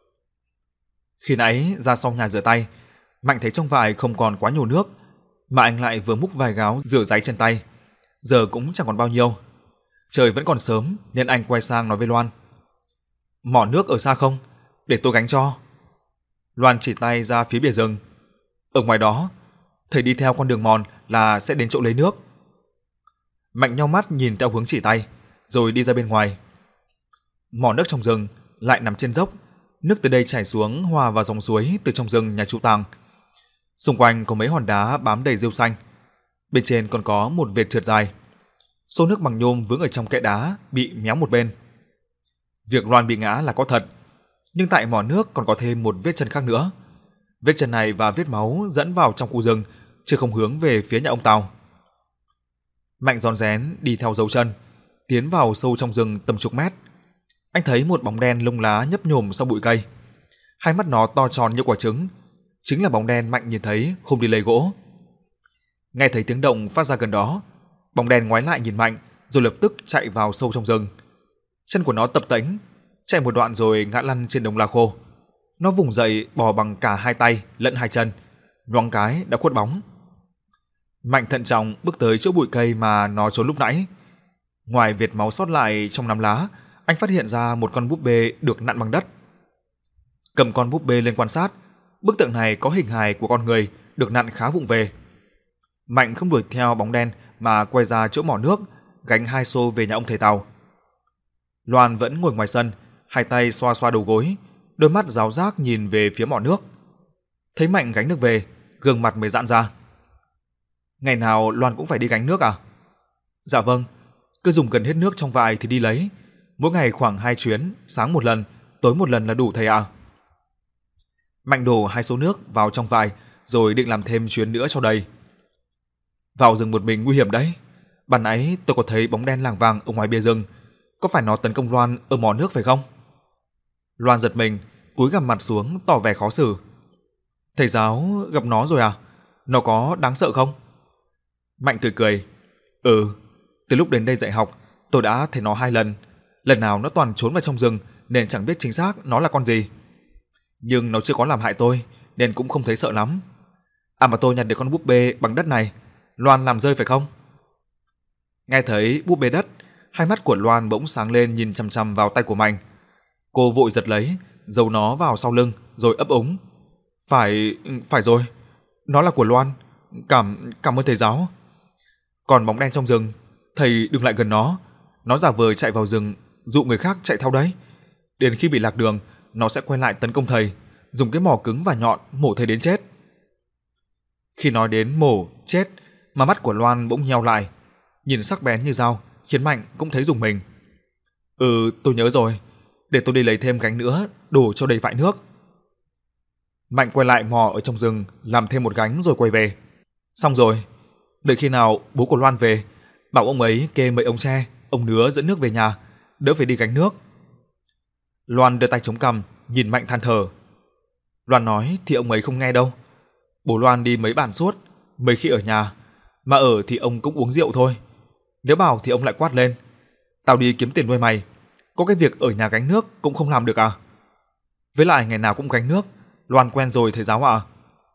A: Khi nãy ra sau nhà rửa tay, Mạnh thấy trong vại không còn quá nhiều nước, mà anh lại vừa múc vài gáo rửa ráy chân tay, giờ cũng chẳng còn bao nhiêu. Trời vẫn còn sớm nên anh quay sang nói với Loan: "Mỏ nước ở xa không? Để tôi gánh cho." Loan chỉ tay ra phía bìa rừng. "Ở ngoài đó, thầy đi theo con đường mòn là sẽ đến chỗ lấy nước." Mạnh nheo mắt nhìn theo hướng chỉ tay, rồi đi ra bên ngoài. Mỏ nước trong rừng lại nằm trên dốc, nước từ đây chảy xuống hòa vào dòng suối từ trong rừng nhà Trụ Tàng. Xung quanh có mấy hòn đá bám đầy rêu xanh, bên trên còn có một vệt trượt dài. Xô nước bằng nhôm vướng ở trong kẽ đá bị méo một bên. Việc Loan bị ngã là có thật, nhưng tại mỏ nước còn có thêm một vết chân khác nữa. Vết chân này và vết máu dẫn vào trong khu rừng, chứ không hướng về phía nhà ông Tào. Mạnh rón rén đi theo dấu chân, tiến vào sâu trong rừng tầm chục mét. Anh thấy một bóng đen lông lá nhấp nhổm sau bụi cây. Hai mắt nó to tròn như quả trứng, chính là bóng đen Mạnh nhìn thấy hôm đi lấy gỗ. Nghe thấy tiếng động phát ra gần đó, bóng đen ngoái lại nhìn Mạnh, rồi lập tức chạy vào sâu trong rừng. Chân của nó tập tễnh, chạy một đoạn rồi ngã lăn trên đống lá khô. Nó vùng dậy bò bằng cả hai tay lẫn hai chân, nhoáng cái đã khuất bóng. Mạnh thận trọng bước tới chỗ bụi cây mà nó trốn lúc nãy. Ngoài vệt máu sót lại trong nắm lá, anh phát hiện ra một con búp bê được nặn bằng đất. Cầm con búp bê lên quan sát, bức tượng này có hình hài của con người được nặn khá vụng về. Mạnh không đuổi theo bóng đen mà quay ra chỗ mỏ nước, gánh 2 xô về nhà ông thầy Tào. Loan vẫn ngồi ngoài sân, hai tay xoa xoa đầu gối, đôi mắt ráo rác nhìn về phía mỏ nước. Thấy Mạnh gánh nước về, gương mặt mới giãn ra. "Ngày nào Loan cũng phải đi gánh nước à?" "Dạ vâng, cứ dùng gần hết nước trong vại thì đi lấy. Mỗi ngày khoảng 2 chuyến, sáng một lần, tối một lần là đủ thầy ạ." Mạnh đổ 2 xô nước vào trong vại, rồi định làm thêm chuyến nữa cho đầy. "Vào rừng một mình nguy hiểm đấy. Ban nãy tôi có thấy bóng đen lảng vảng ở ngoài bìa rừng, có phải nó tấn công Loan ở mỏ nước phải không?" Loan giật mình, cúi gằm mặt xuống tỏ vẻ khó xử. "Thầy giáo gặp nó rồi à? Nó có đáng sợ không?" Mạnh cười cười. "Ừ, từ lúc đến đây dạy học, tôi đã thấy nó 2 lần. Lần nào nó toàn trốn vào trong rừng nên chẳng biết chính xác nó là con gì. Nhưng nó chưa có làm hại tôi nên cũng không thấy sợ lắm. À mà tôi nhặt được con búp bê bằng đất này, Loan làm rơi phải không?" Nghe thấy búp bê đất, hai mắt của Loan bỗng sáng lên nhìn chằm chằm vào tay của Mạnh. Cô vội giật lấy, giấu nó vào sau lưng rồi ấp úng. Phải rồi, nó là của Loan. Cảm ơn thầy giáo. Còn bóng đen trong rừng, thầy đừng lại gần nó giả vờ chạy vào rừng dụ người khác chạy theo đấy. Đến khi bị lạc đường, nó sẽ quay lại tấn công thầy, dùng cái mỏ cứng và nhọn mổ thầy đến chết." Khi nói đến mổ chết mà mắt của Loan bỗng nheo lại, nhìn sắc bén như dao, khiến Mạnh cũng thấy rùng mình. "Ừ, tôi nhớ rồi, để tôi đi lấy thêm gánh nữa, đổ cho đầy vại nước." Mạnh quay lại mò ở trong rừng, làm thêm một gánh rồi quay về. "Xong rồi, đợi khi nào bố của Loan về, bảo ông ấy kê mấy ống tre, ống nứa dẫn nước về nhà, đỡ phải đi gánh nước." Loan đưa tay chống cằm, nhìn Mạnh than thở. Loan nói thì ông ấy không nghe đâu. Bố Loan đi mấy bản suốt, mấy khi ở nhà, mà ở thì ông cũng uống rượu thôi. Nếu bảo thì ông lại quát lên: "Tao đi kiếm tiền nuôi mày, có cái việc ở nhà gánh nước cũng không làm được à? Với lại ngày nào cũng gánh nước, Loan quen rồi thầy giáo ạ."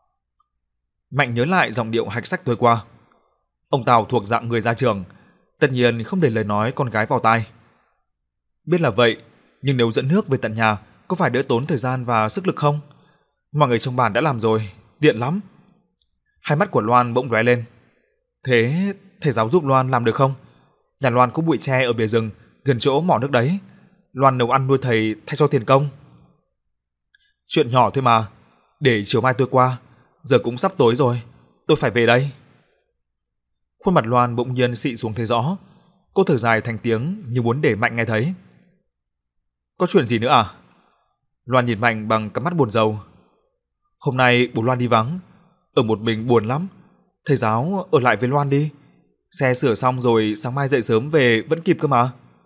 A: Mạnh nhớ lại giọng điệu hạch sách tối qua. Ông Tào thuộc dạng người gia trưởng, tất nhiên không để lời nói con gái vào tai. Biết là vậy, nhưng nếu dẫn nước về tận nhà có phải đỡ tốn thời gian và sức lực không? Mọi người trong bản đã làm rồi, tiện lắm. Hai mắt của Loan bỗng lóe lên. Thế thầy giáo giúp Loan làm được không? Nhà Loan có bụi tre ở bìa rừng gần chỗ mỏ nước đấy. Loan nấu ăn nuôi thầy thay cho tiền công. Chuyện nhỏ thôi mà, để chiều mai tôi qua, giờ cũng sắp tối rồi, tôi phải về đây. Khuôn mặt Loan bỗng nhiên xị xuống thấy rõ, cô thở dài thành tiếng như muốn để Mạnh nghe thấy. Có chuyện gì nữa à? Loan nhìn Mạnh bằng cặp mắt buồn rầu. Hôm nay bố Loan đi vắng, ở một mình buồn lắm. Thầy giáo ở lại với Loan đi, xe sửa xong rồi sáng mai dậy sớm về vẫn kịp cơ mà.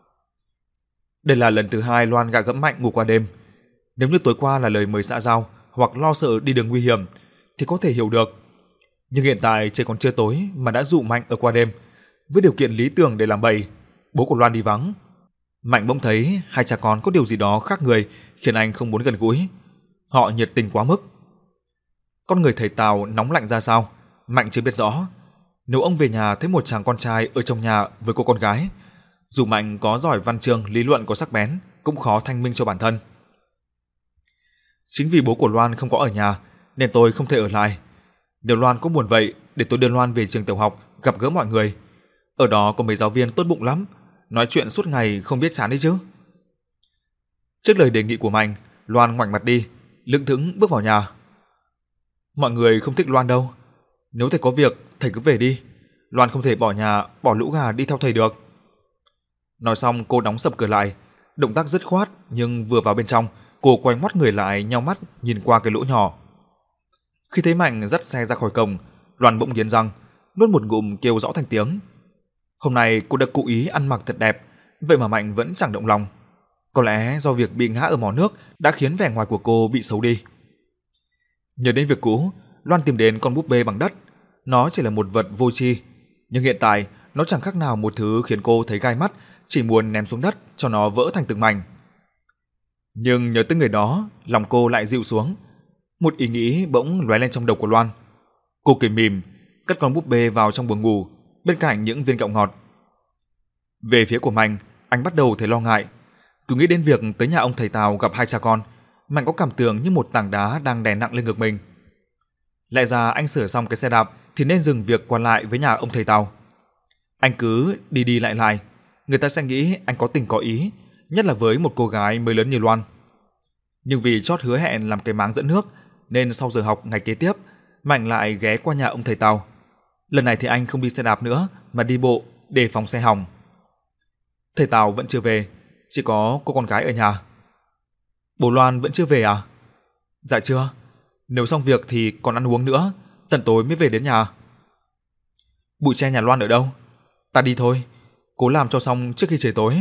A: Đây là lần thứ hai Loan gạ gẫm Mạnh ngủ qua đêm. Nếu như tối qua là lời mời xã giao hoặc lo sợ đi đường nguy hiểm thì có thể hiểu được. Nhưng hiện tại trời còn chưa tối mà đã dụ Mạnh ở qua đêm, với điều kiện lý tưởng để làm bậy, bố của Loan đi vắng. Mạnh bỗng thấy hai cha con có điều gì đó khác người khiến anh không muốn gần gũi. Họ nhiệt tình quá mức. Con người thầy Tào nóng lạnh ra sao, Mạnh chưa biết rõ. Nếu ông về nhà thấy một chàng con trai ở trong nhà với cô con gái, dù Mạnh có giỏi văn chương lý luận có sắc bén, cũng khó thanh minh cho bản thân. Chính vì bố của Loan không có ở nhà nên tôi không thể ở lại. Nếu Loan có buồn vậy, để tôi đưa Loan về trường tiểu học gặp gỡ mọi người. Ở đó có mấy giáo viên tốt bụng lắm, nói chuyện suốt ngày không biết chán đấy chứ. Trước lời đề nghị của Mạnh, Loan ngoảnh mặt đi, lững thững bước vào nhà. Mọi người không thích Loan đâu. Nếu thầy có việc, thầy cứ về đi. Loan không thể bỏ nhà, bỏ lũ gà đi theo thầy được. Nói xong cô đóng sập cửa lại, động tác dứt khoát, nhưng vừa vào bên trong, cô quay ngoắt người lại, nheo mắt nhìn qua cái lỗ nhỏ. Khi thấy Mạnh dắt xe ra khỏi cổng, Loan bỗng nghiến răng, nuốt một ngụm kêu rõ thành tiếng. Hôm nay cô đã cố ý ăn mặc thật đẹp, vậy mà Mạnh vẫn chẳng động lòng. Có lẽ do việc bị ngã ở mỏ nước đã khiến vẻ ngoài của cô bị xấu đi. Nhớ đến việc cũ, Loan tìm đến con búp bê bằng đất. Nó chỉ là một vật vô tri, nhưng hiện tại nó chẳng khác nào một thứ khiến cô thấy gai mắt, chỉ muốn ném xuống đất cho nó vỡ thành từng mảnh. Nhưng nhớ tới người đó, lòng cô lại dịu xuống. Một ý nghĩ bỗng lóe lên trong đầu của Loan. Cô cười mỉm, cất con búp bê vào trong buồng ngủ, bên cạnh những viên kẹo ngọt. Về phía của Mạnh, anh bắt đầu thấy lo ngại. Cứ nghĩ đến việc tới nhà ông thầy Tào gặp hai cha con, Mạnh có cảm tưởng như một tảng đá đang đè nặng lên ngực mình. Lẽ ra anh sửa xong cái xe đạp thì nên dừng việc qua lại với nhà ông thầy Tào. Anh cứ đi đi lại lại, người ta sẽ nghĩ anh có tình có ý, nhất là với một cô gái mới lớn như Loan. Nhưng vì chót hứa hẹn làm cái máng dẫn nước, nên sau giờ học ngày kế tiếp, Mạnh lại ghé qua nhà ông thầy Tào. Lần này thì anh không đi xe đạp nữa mà đi bộ để phòng xe hỏng. Thầy Tào vẫn chưa về, chỉ có cô con gái ở nhà. Bố Loan vẫn chưa về à? Dạ chưa. Nếu xong việc thì còn ăn uống nữa, tận tối mới về đến nhà. Bụi tre nhà Loan ở đâu? Ta đi thôi, cố làm cho xong trước khi trời tối.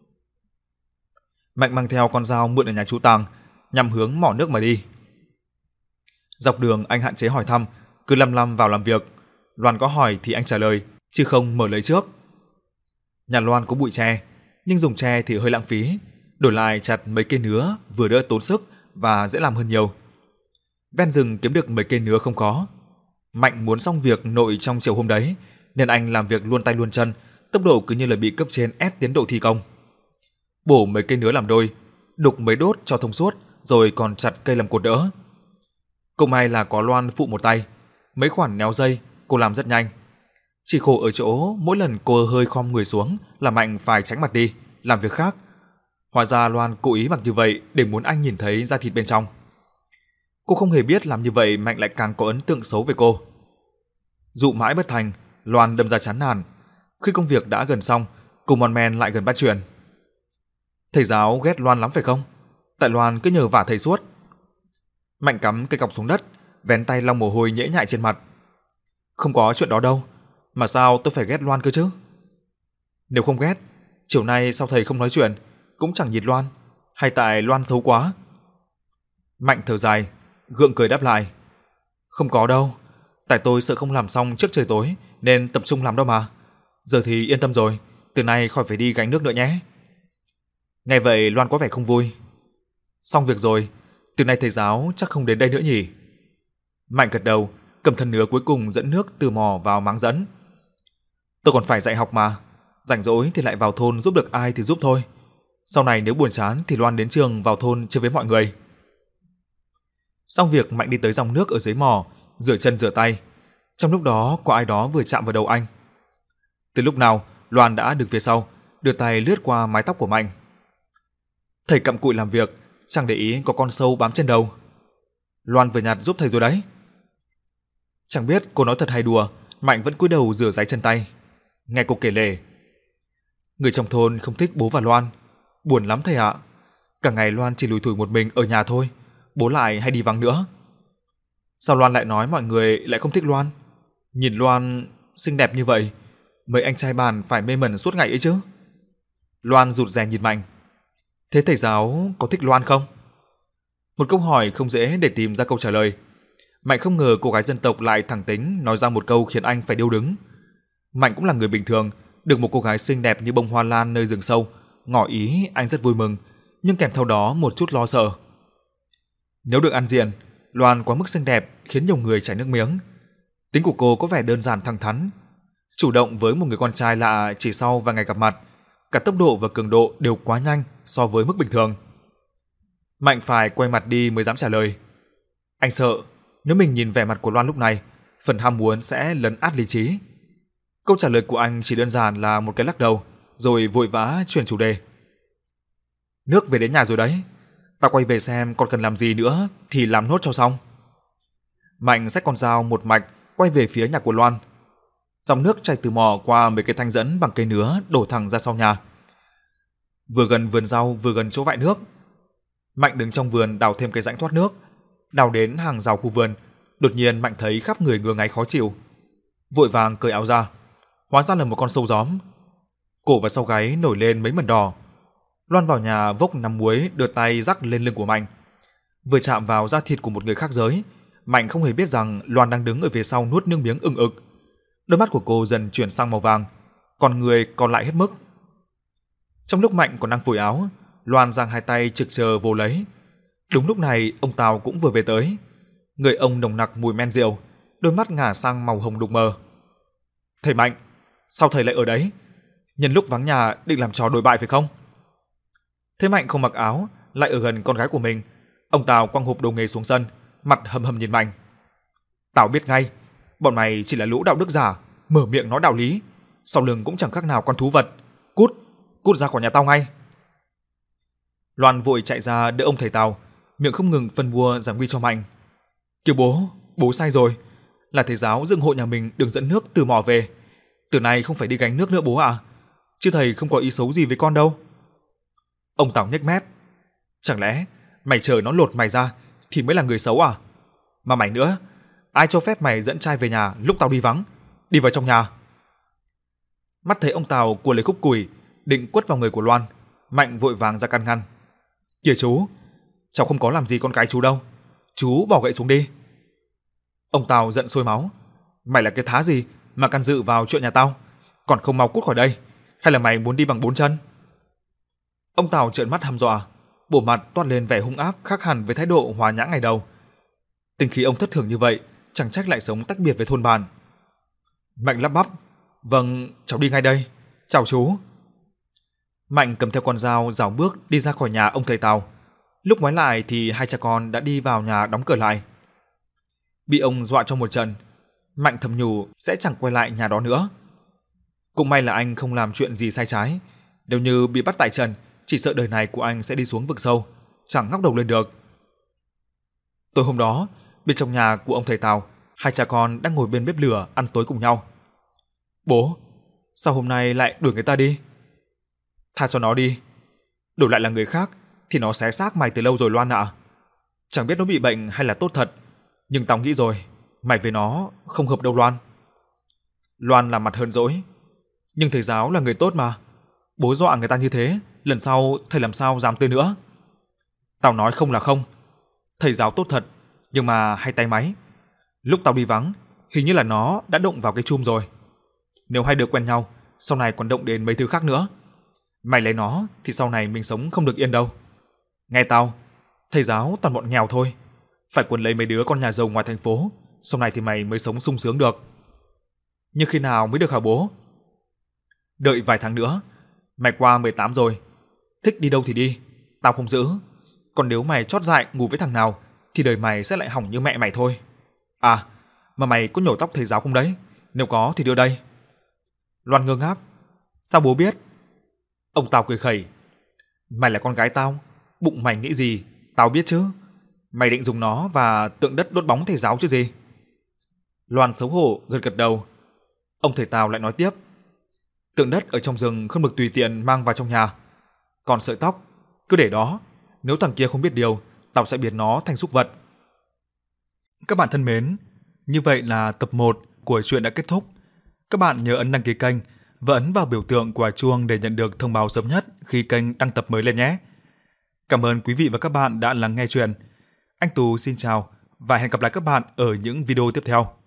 A: Mạnh mang theo con dao mượn ở nhà chú Tàng, nhằm hướng mỏ nước mà đi. Dọc đường anh hạn chế hỏi thăm, cứ lăm lăm vào làm việc. Loan có hỏi thì anh trả lời, chứ không mở lời trước. Nhà Loan có bụi tre, nhưng dùng tre thì hơi lãng phí, đổi lại chặt mấy cây nứa vừa đỡ tốn sức và dễ làm hơn nhiều. Ven rừng kiếm được mấy cây nứa không khó. Mạnh muốn xong việc nội trong chiều hôm đấy, nên anh làm việc luôn tay luôn chân, tốc độ cứ như là bị cấp trên ép tiến độ thi công. Bổ mấy cây nứa làm đôi, đục mấy đốt cho thông suốt, rồi còn chặt cây làm cột đỡ. Cũng may là có Loan phụ một tay, mấy khoản néo dây cô làm rất nhanh. Chỉ khổ ở chỗ mỗi lần cô hơi khom người xuống là Mạnh phải tránh mặt đi, làm việc khác. Hóa ra Loan cố ý mặc như vậy để muốn anh nhìn thấy da thịt bên trong. Cô không hề biết làm như vậy Mạnh lại càng có ấn tượng xấu về cô. Dụ mãi bất thành, Loan đâm ra chán nản. Khi công việc đã gần xong, cô mon men lại gần bắt chuyện. Thầy giáo ghét Loan lắm phải không? Tại Loan cứ nhờ vả thầy suốt. Mạnh cắm cây cọc xuống đất, vén tay lau mồ hôi nhễ nhại trên mặt. Không có chuyện đó đâu, mà sao tôi phải ghét Loan cơ chứ? Nếu không ghét, chiều nay sao thầy không nói chuyện, cũng chẳng nhìn Loan, hay tại Loan xấu quá? Mạnh thở dài, gượng cười đáp lại. Không có đâu, tại tôi sợ không làm xong trước trời tối nên tập trung làm đó mà. Giờ thì yên tâm rồi, từ nay khỏi phải đi gánh nước nữa nhé. Nghe vậy Loan có vẻ không vui. Xong việc rồi, từ nay thầy giáo chắc không đến đây nữa nhỉ? Mạnh gật đầu, cầm thân nứa cuối cùng dẫn nước từ mò vào máng dẫn. Tôi còn phải dạy học mà, rảnh rỗi thì lại vào thôn giúp được ai thì giúp thôi. Sau này nếu buồn chán thì Loan đến trường vào thôn chơi với mọi người. Xong việc Mạnh đi tới dòng nước ở dưới mò, rửa chân rửa tay. Trong lúc đó có ai đó vừa chạm vào đầu anh. Từ lúc nào Loan đã đứng phía sau, đưa tay lướt qua mái tóc của Mạnh. Thầy cặm cụi làm việc, chẳng để ý có con sâu bám trên đầu. Loan vừa nhặt giúp thầy rồi đấy. Chẳng biết cô nói thật hay đùa, Mạnh vẫn cúi đầu rửa ráy chân tay. Nghe cô kể lể. Người trong thôn không thích bố và Loan. Buồn lắm thầy ạ. Cả ngày Loan chỉ lủi thủi một mình ở nhà thôi, bố lại hay đi vắng nữa. Sao Loan lại nói mọi người lại không thích Loan? Nhìn Loan xinh đẹp như vậy, mấy anh trai bàn phải mê mẩn suốt ngày ấy chứ. Loan rụt rè nhìn Mạnh. Thế thầy giáo có thích Loan không? Một câu hỏi không dễ để tìm ra câu trả lời. Mạnh không ngờ cô gái dân tộc lại thẳng tính nói ra một câu khiến anh phải điêu đứng. Mạnh cũng là người bình thường, được một cô gái xinh đẹp như bông hoa lan nơi rừng sâu ngỏ ý, anh rất vui mừng, nhưng kèm theo đó một chút lo sợ. Nếu được ăn diện, Loan quá mức xinh đẹp khiến nhiều người chảy nước miếng. Tính của cô có vẻ đơn giản thẳng thắn, chủ động với một người con trai lạ chỉ sau vài ngày gặp mặt, cả tốc độ và cường độ đều quá nhanh so với mức bình thường. Mạnh phải quay mặt đi mới dám trả lời. Anh sợ nếu mình nhìn vẻ mặt của Loan lúc này, phần ham muốn sẽ lấn át lý trí. Câu trả lời của anh chỉ đơn giản là một cái lắc đầu, rồi vội vã chuyển chủ đề. Nước về đến nhà rồi đấy, tao quay về xem còn cần làm gì nữa thì làm nốt cho xong. Mạnh xách con dao một mạch quay về phía nhà của Loan. Dòng nước chảy từ mò qua mấy cái thanh dẫn bằng cây nứa đổ thẳng ra sau nhà. Vừa gần vườn rau vừa gần chỗ vại nước. Mạnh đứng trong vườn đào thêm cái rãnh thoát nước, đào đến hàng rào khu vườn. Đột nhiên Mạnh thấy khắp người ngứa ngáy khó chịu, vội vàng cởi áo ra, hóa ra là một con sâu gióm. Cổ và sau gáy nổi lên mấy mẩn đỏ. Loan vào nhà vốc nắm muối đưa tay rắc lên lưng của Mạnh. Vừa chạm vào da thịt của một người khác giới, Mạnh không hề biết rằng Loan đang đứng ở phía sau nuốt nước miếng ừng ực. Đôi mắt của cô dần chuyển sang màu vàng, còn người còn lại hết mức. Trong lúc Mạnh còn đang phủi áo, Loan giang hai tay trực chờ vô lấy. Đúng lúc này ông Tào cũng vừa về tới. Người ông nồng nặc mùi men rượu, đôi mắt ngả sang màu hồng đục mờ. Thầy Mạnh, sao thầy lại ở đấy? Nhân lúc vắng nhà định làm trò đổi bại phải không? Thế Mạnh không mặc áo, lại ở gần con gái của mình. Ông Tào quăng hộp đồ nghề xuống sân, mặt hầm hầm nhìn Mạnh. Tào biết ngay, bọn mày chỉ là lũ đạo đức giả, mở miệng nói đạo lý, sau lưng cũng chẳng khác nào con thú vật. Cút, cút ra khỏi nhà tao ngay. Loan vội chạy ra đỡ ông thầy Tào, miệng không ngừng phân bua giảng nguy cho Mạnh. Kìa bố sai rồi, là thầy giáo dựng hộ nhà mình đường dẫn nước từ mỏ về. Từ nay không phải đi gánh nước nữa bố ạ. Chứ thầy không có ý xấu gì với con đâu. Ông Tào nhếch mép. Chẳng lẽ mày chờ nó lột mày ra thì mới là người xấu à? Mà mày nữa, ai cho phép mày dẫn trai về nhà lúc tao đi vắng? Đi vào trong nhà. Mắt thấy ông Tào cua lấy khúc củi định quất vào người của Loan, Mạnh vội vàng ra can ngăn. Kìa chú, cháu không có làm gì con gái chú đâu, chú bỏ gậy xuống đi. Ông Tào giận sôi máu. Mày là cái thá gì mà can dự vào chuyện nhà tao? Còn không mau cút khỏi đây, hay là mày muốn đi bằng bốn chân? Ông Tào trợn mắt hăm dọa, bộ mặt toát lên vẻ hung ác khác hẳn với thái độ hòa nhã ngày đầu. Tính khí ông thất thường như vậy, chẳng trách lại sống tách biệt với thôn bản. Mạnh lắp bắp. Vâng, cháu đi ngay đây. Chào chú. Mạnh cầm theo con dao rảo bước đi ra khỏi nhà ông thầy Tào. Lúc ngoái lại thì hai cha con đã đi vào nhà đóng cửa lại. Bị ông dọa cho một trận, Mạnh thầm nhủ sẽ chẳng quay lại nhà đó nữa. Cũng may là anh không làm chuyện gì sai trái, nếu như bị bắt tại trận, chỉ sợ đời này của anh sẽ đi xuống vực sâu, chẳng ngóc đầu lên được. Tối hôm đó, bên trong nhà của ông thầy Tào, hai cha con đang ngồi bên bếp lửa ăn tối cùng nhau. Bố, sao hôm nay lại đuổi người ta đi? Tha cho nó đi, đổi lại là người khác thì nó xé xác mày từ lâu rồi Loan ạ. Chẳng biết nó bị bệnh hay là tốt thật, nhưng tao nghĩ rồi, mày với nó không hợp đâu Loan. Loan làm mặt hờn dỗi. Nhưng thầy giáo là người tốt mà, bố dọa người ta như thế, lần sau thầy làm sao dám tới nữa. Tao nói không là không, thầy giáo tốt thật, Nhưng mà hay tay máy. Lúc tao đi vắng, hình như là nó đã động vào cái chum rồi. Nếu hai đứa quen nhau, sau này còn động đến mấy thứ khác nữa. Mày lấy nó thì sau này mình sống không được yên đâu. Nghe tao, thầy giáo toàn bọn nghèo thôi. Phải quấn lấy mấy đứa con nhà giàu ngoài thành phố, sau này thì mày mới sống sung sướng được. Nhưng khi nào mới được hả bố? Đợi vài tháng nữa. Mày qua 18 rồi. Thích đi đâu thì đi, tao không giữ. Còn nếu mày chót dại ngủ với thằng nào thì đời mày sẽ lại hỏng như mẹ mày thôi. À, mà mày có nhổ tóc thầy giáo không đấy? Nếu có thì đưa đây. Loan ngơ ngác. Sao bố biết? Ông tao cười khẩy. Mày là con gái tao, bụng mày nghĩ gì, tao biết chứ. Mày định dùng nó và tượng đất đốt bóng thầy giáo chứ gì? Loan xấu hổ gật gật đầu. Ông thầy tao lại nói tiếp. Tượng đất ở trong rừng không được tùy tiện mang vào trong nhà. Còn sợi tóc, cứ để đó. Nếu thằng kia không biết điều, tao sẽ biến nó thành súc vật. Các bạn thân mến, như vậy là tập 1 của truyện đã kết thúc. Các bạn nhớ ấn đăng ký kênh và ấn vào biểu tượng quả chuông để nhận được thông báo sớm nhất khi kênh đăng tập mới lên nhé. Cảm ơn quý vị và các bạn đã lắng nghe truyện. Anh Tú xin chào và hẹn gặp lại các bạn ở những video tiếp theo.